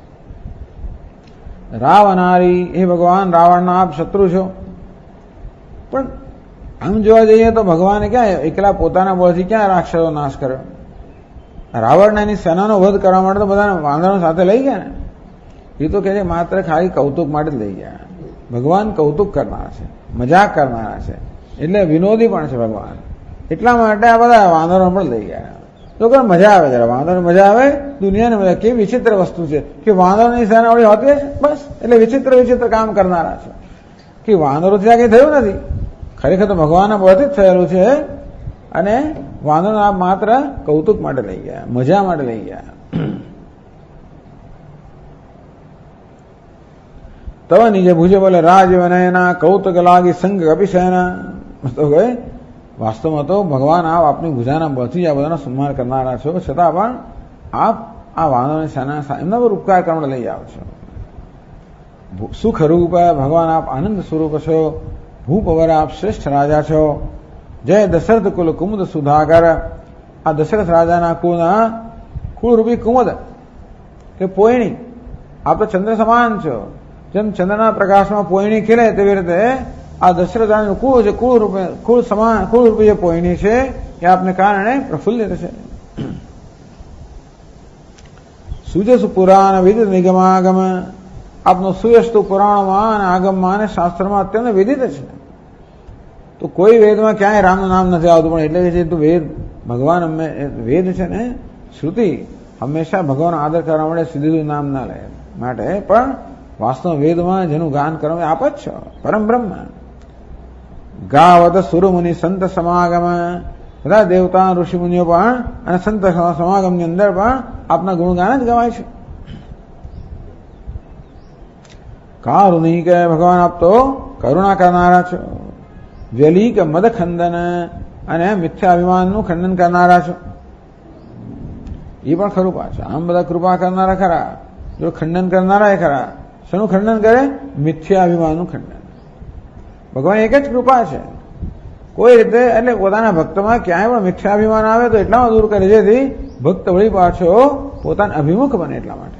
રાવણારી, એ ભગવાન રાવણના આપ શત્રુ છો. પણ આમ જોવા જઈએ તો ભગવાને ક્યાં એકલા પોતાના બળથી ક્યાં રાક્ષસો નાશ કર્યો? રાવણને એની સેનાનો વધ કરવા માટે તો બધા વાંદરાઓ સાથે લઈ ગયા ને. એ તો કહે છે માત્ર ખાલી કૌતુક માટે જ લઈ ગયા. ભગવાન કૌતુક કરનારા છે, મજાક કરનારા છે, એટલે વિનોદી પણ છે ભગવાન. એટલા માટે આ બધા વાંદરો પણ લઈ ગયા. લોકોને મજા આવે, જરા વાંદરની મજા આવે, દુનિયાને મજા. કેવી વિચિત્ર વસ્તુ છે કે વાંદરની સેનાવળી હોતી છે બસ, એટલે વિચિત્ર વિચિત્ર કામ કરનારા છે કે વાંદરોથી આ કંઈ થયું નથી, ખરેખર તો ભગવાનના બળથી જ થયેલું છે. અને વાંદરો આ માત્ર કૌતુક માટે લઈ ગયા, મજા માટે લઈ ગયા. તવ નીચે ભૂજે બોલે રાજ વનયના કૌતુક લાગી સંગ અભિષયના. તો કહે વાસ્તવમાં તો ભગવાન આપ આપની ભુજાના બળથી આ બધાનો સન્માન કરનારા છો, છતાં પણ આપ આ વાનરોની સેના એમના પર ઉપકાર કરવા લઈ આવો છો. સુખ રૂપ ભગવાન આપ આનંદ સ્વરૂપ છો, ભૂપવર આપ શ્રેષ્ઠ રાજા છો. જય દશરથ કુલ કુમુદ સુધાકર. આ દશરથ રાજાના કુળના કુળરૂપી કુમુદ કે પોયણી, આપ તો ચંદ્ર સમાન છો. જેમ ચંદ્રના પ્રકાશમાં પોયણી ખીલે તેવી રીતે આ દશરથ રાજાનું કુળ છે, કુળ રૂપી જે પોયણી છે એ આપને કારણે પ્રફુલ્લિત છે. સુજસ પુરાણ વિદ નિગમાગમ. આપનું સુયશ તો પુરાણમાં અને આગમમાં અને શાસ્ત્રમાં અત્યંત વિદિત છે. તો કોઈ વેદમાં ક્યાંય રામનું નામ નથી આવતું, પણ એટલે છે તો વેદ ભગવાન વેદ છે ને શ્રુતિ હંમેશા ભગવાનનો આદર કરવા માટે સીધું નામ ના લે માટે, પણ વાસ્તવ વેદમાં જેનું ગાન કરવા આપ જ છો, પરમ બ્રહ્મ. ગાવત સુરમુનિ સંત સમાગમ. બધા દેવતા ઋષિમુનિઓ પણ અને સંત સમાગમની અંદર પણ આપના ગુણગાન જ ગવાય છે. કારુણિક ભગવાન આપ તો કરુણા કરનારા છો. વ્યલિક મદ ખંદન. અને મિથ્યાભિમાનનું ખંડન કરનારા છો. એ પણ ખરું પાછું. આમ બધા કૃપા કરનારા ખરા, જો ખંડન કરનારા એ ખરા. શેનું ખંડન કરે? મિથ્યાભિમાનનું ખંડન. ભગવાન એક જ કૃપા છે. કોઈ રીતે એટલે પોતાના ભક્તમાં ક્યાંય પણ મિથ્યાભિમાન આવે તો એટલામાં દૂર કરે, જેથી ભક્ત વળી પાછો પોતાના અભિમુખ બને. એટલા માટે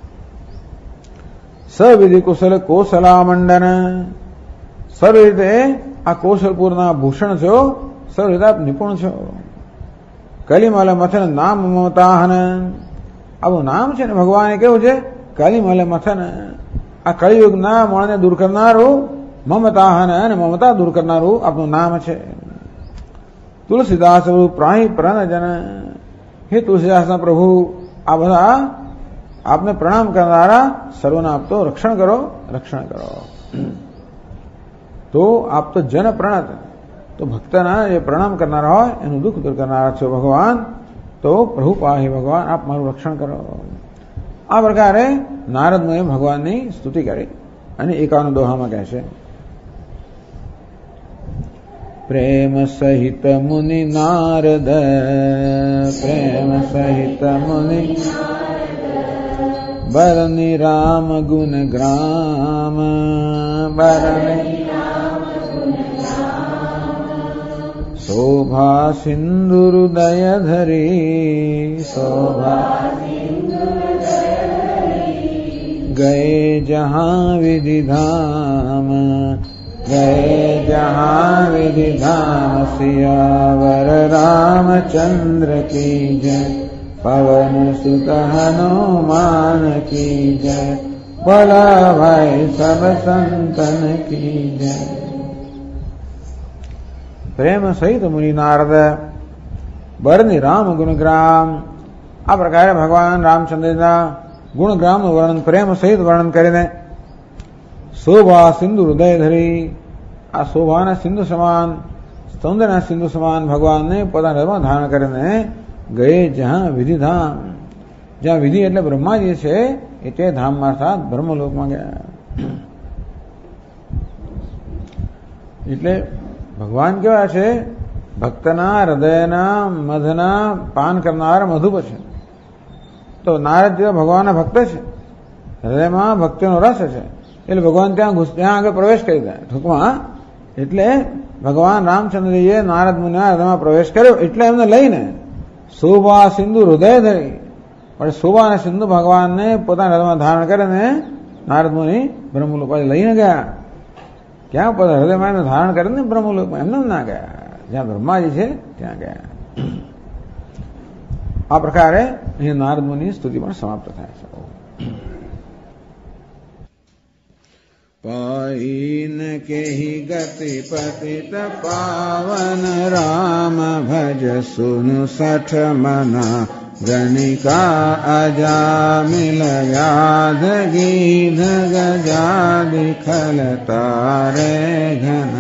સવિધિ કુશલ કોસલા મંડન. સર્વ રીતે આ કૌશલપુરના ભૂષણ છો, સર્વ રીતે આપ નિપુણ છો. કલિમલ મથન નામ મમતાહન. આવું નામ છે ને ભગવાને કેવું છે? કલિમલ મથન. આ કળિયુગના મળને દૂર કરનારું, મમતાહન અને મમતા દૂર કરનારું આપનું નામ છે. તુલસીદાસ પ્રભુ પ્રાહી પ્રણજન. હે તુલસીદાસના પ્રભુ, આ બધા આપને પ્રણામ કરનારા સર્વના આપ તો રક્ષણ કરો, રક્ષણ કરો. તો આપ તો જન પ્રણત, તો ભક્તના જે પ્રણામ કરનારા હોય એનું દુઃખ દૂર કરનારા છો ભગવાન. તો પ્રભુ પાહી ભગવાન આપ મારું રક્ષણ કરો. આ પ્રકારે નારદ મુનિએ ભગવાનની સ્તુતિ કરી અને 51 દોહામાં કહે છે: પ્રેમ સહિત મુનિ નારદ, પ્રેમ સહિત મુનિ બરની રામ ગુણ ગ્રામ. બરની શોભા સિંધુ હૃદય ધરી. શોભા ગયે જહાં વિધિ ધામ. ગયે જહાં વિધિ ધામ. સિયાવર રામચંદ્ર કી જય. પવન સુત હનુમાન કી જય. ભલા ભાઈ સબ સંતન કી જય. પ્રેમ સહિત મુનિ નારદ, બરની રામ ગુણગ્રામ. આ પ્રકારે ભગવાન રામચંદ્રના ગુણગ્રામનું વર્ણન, પ્રેમ સહિત વર્ણન કરીને શોભા સિંધુ હૃદય ધરી. આ શોભાના સિંધુ સમાન, સૌંદર્યના સિંધુ સમાન ભગવાનને પોતાના હૃદયમાં ધારણ કરીને ગયે જ્યાં વિધિ ધામ. જ્યાં વિધિ એટલે બ્રહ્માજી છે એ તે ધામમાં અર્થાત બ્રહ્મલોકમાં ગયા. એટલે ભગવાન કેવા છે? ભક્તના હૃદયના મધના પાન કરનાર મધુપ છે. તો નારદ જેવા ભગવાનના ભક્ત છે, હૃદયમાં ભક્તિનો રસ છે, એટલે ભગવાન ત્યાં આગળ પ્રવેશ કરી દે ટૂંકમાં. એટલે ભગવાન રામચંદ્રજીએ નારદ મુનિના હૃદયમાં પ્રવેશ કર્યો, એટલે એમને લઈને શોભા સિંધુ હૃદય ધરી. પણ શોભા અને સિંધુ ભગવાનને પોતાના હૃદયમાં ધારણ કરીને નારદ મુનિ બ્રહ્મલોક લઈને ગયા. ક્યાં? પોતાના હૃદયમાં એમને ધારણ કરીને બ્રહ્મલોકમાં એમને ના ગયા, જ્યાં બ્રહ્માજી છે ત્યાં ગયા. આ પ્રકારે અહીં નારદ મુનિની સ્તુતિ પણ સમાપ્ત થાય છે. पाइन के ही गति पतित पावन राम भज सुनु सठ मना गणिका अजामिल व्याध गीध गजादि खल तारे घन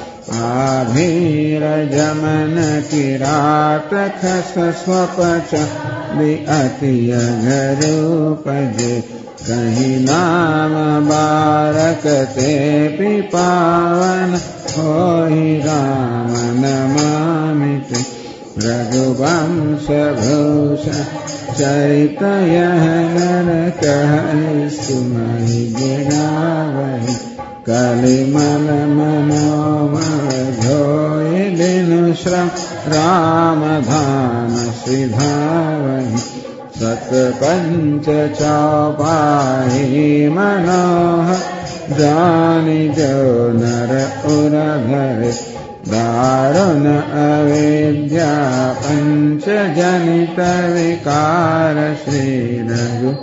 आभीर जमन किरात खस स्वपच अति अघरूपजे कहीं नाम बारक ते पावन होई राम नमामित रघुवंश भूषण चरित यह नर कहै सुमहि गिरावहि कलिमल मनोमय धोय दिनु श्रम राम धाम सिधावहि सतपंच चौपाई मनोहर जानि जो नर उर धरे दारुण अविद्या पंच जनित विकार श्री रघु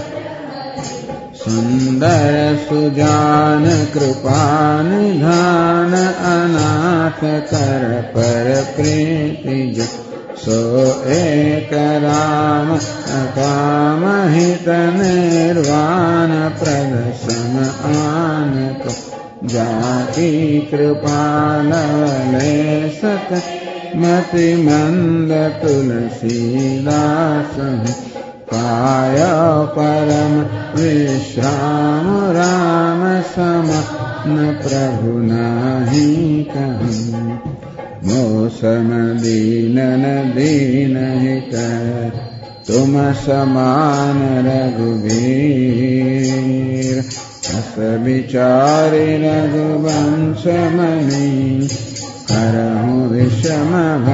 सुंदर सुजान कृपा निधान अनाथ कर पर प्रीति जो सो एक राम अकाम हित निर्वाण प्रद सम आन को जाकी कृपा लवले सत मति मंद तुलसीदास पाय परम विश्राम राम सम न प्रभु नाही कहूँ मौसम दीनन दीन हित तुम समान रघुवीर अस विचारि रघुवंश मणि करहु विषम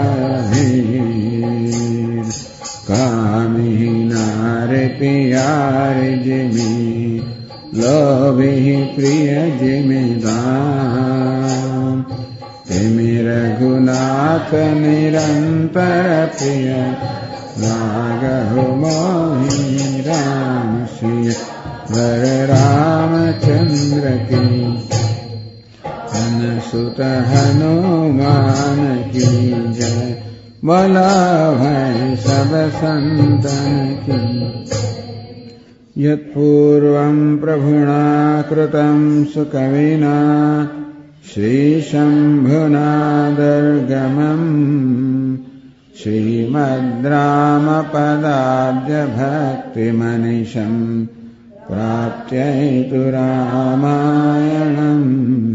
भीर कामिहि नारि पियारि जिमि लोभि प्रिय जिमि दाम तिमि रघुनाथ निरंतर प्रिय लागहु मोहि राम सिय वर रामचंद्र की अनुसुत हनुमान की जय बोला भय सब संतन की यत्पूर्वं प्रभुना कृतं सुकविना श्रीशम्भुना दुर्गमम् श्रीमद्रामपदाब्जभक्तिमनिशम् प्राप्त्यैतु रामायणम्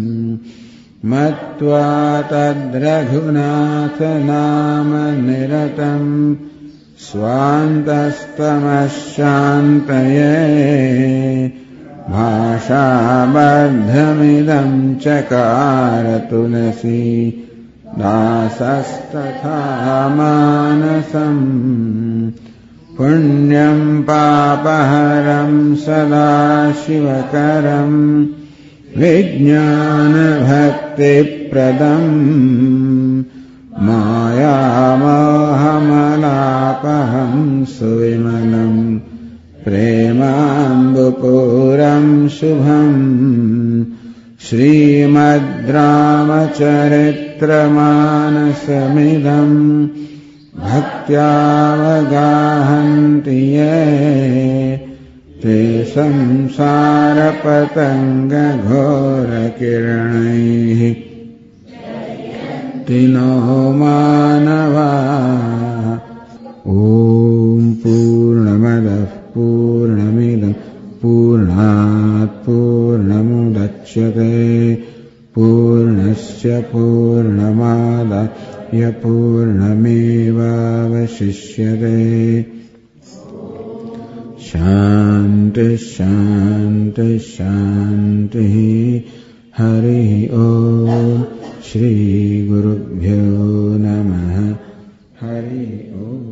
मत्वा तद्रघुनाथ नाम निरतम् स्वान्तस्तमश्शान्तये भाषाबद्धमिदं चकार तुलसी दासस्तथा मानसम् पुण्यं पापहरं सदा शिवकरम् विज्ञानभक्तिप्रदम् मायामोहमलापहं सुविमलम् प्रेमाम्बुपूरं शुभम् श्रीमद्रामचरित्रमानसमिदम् भक्त्यावगाहन्ति ये ते संसारपतङ्गघोरकिरणैः तिनो मानवा ॐ पूर्णमदः पूर्णमिदं पूर्णात् पूर्णमुदच्यते पूर्णस्य पूर्णमादाय पूर्णमेवावशिष्यते शान्ति शान्ति शान्तिः हरिः ॐ श्रीगुरुभ्यो नमः हरिः ॐ।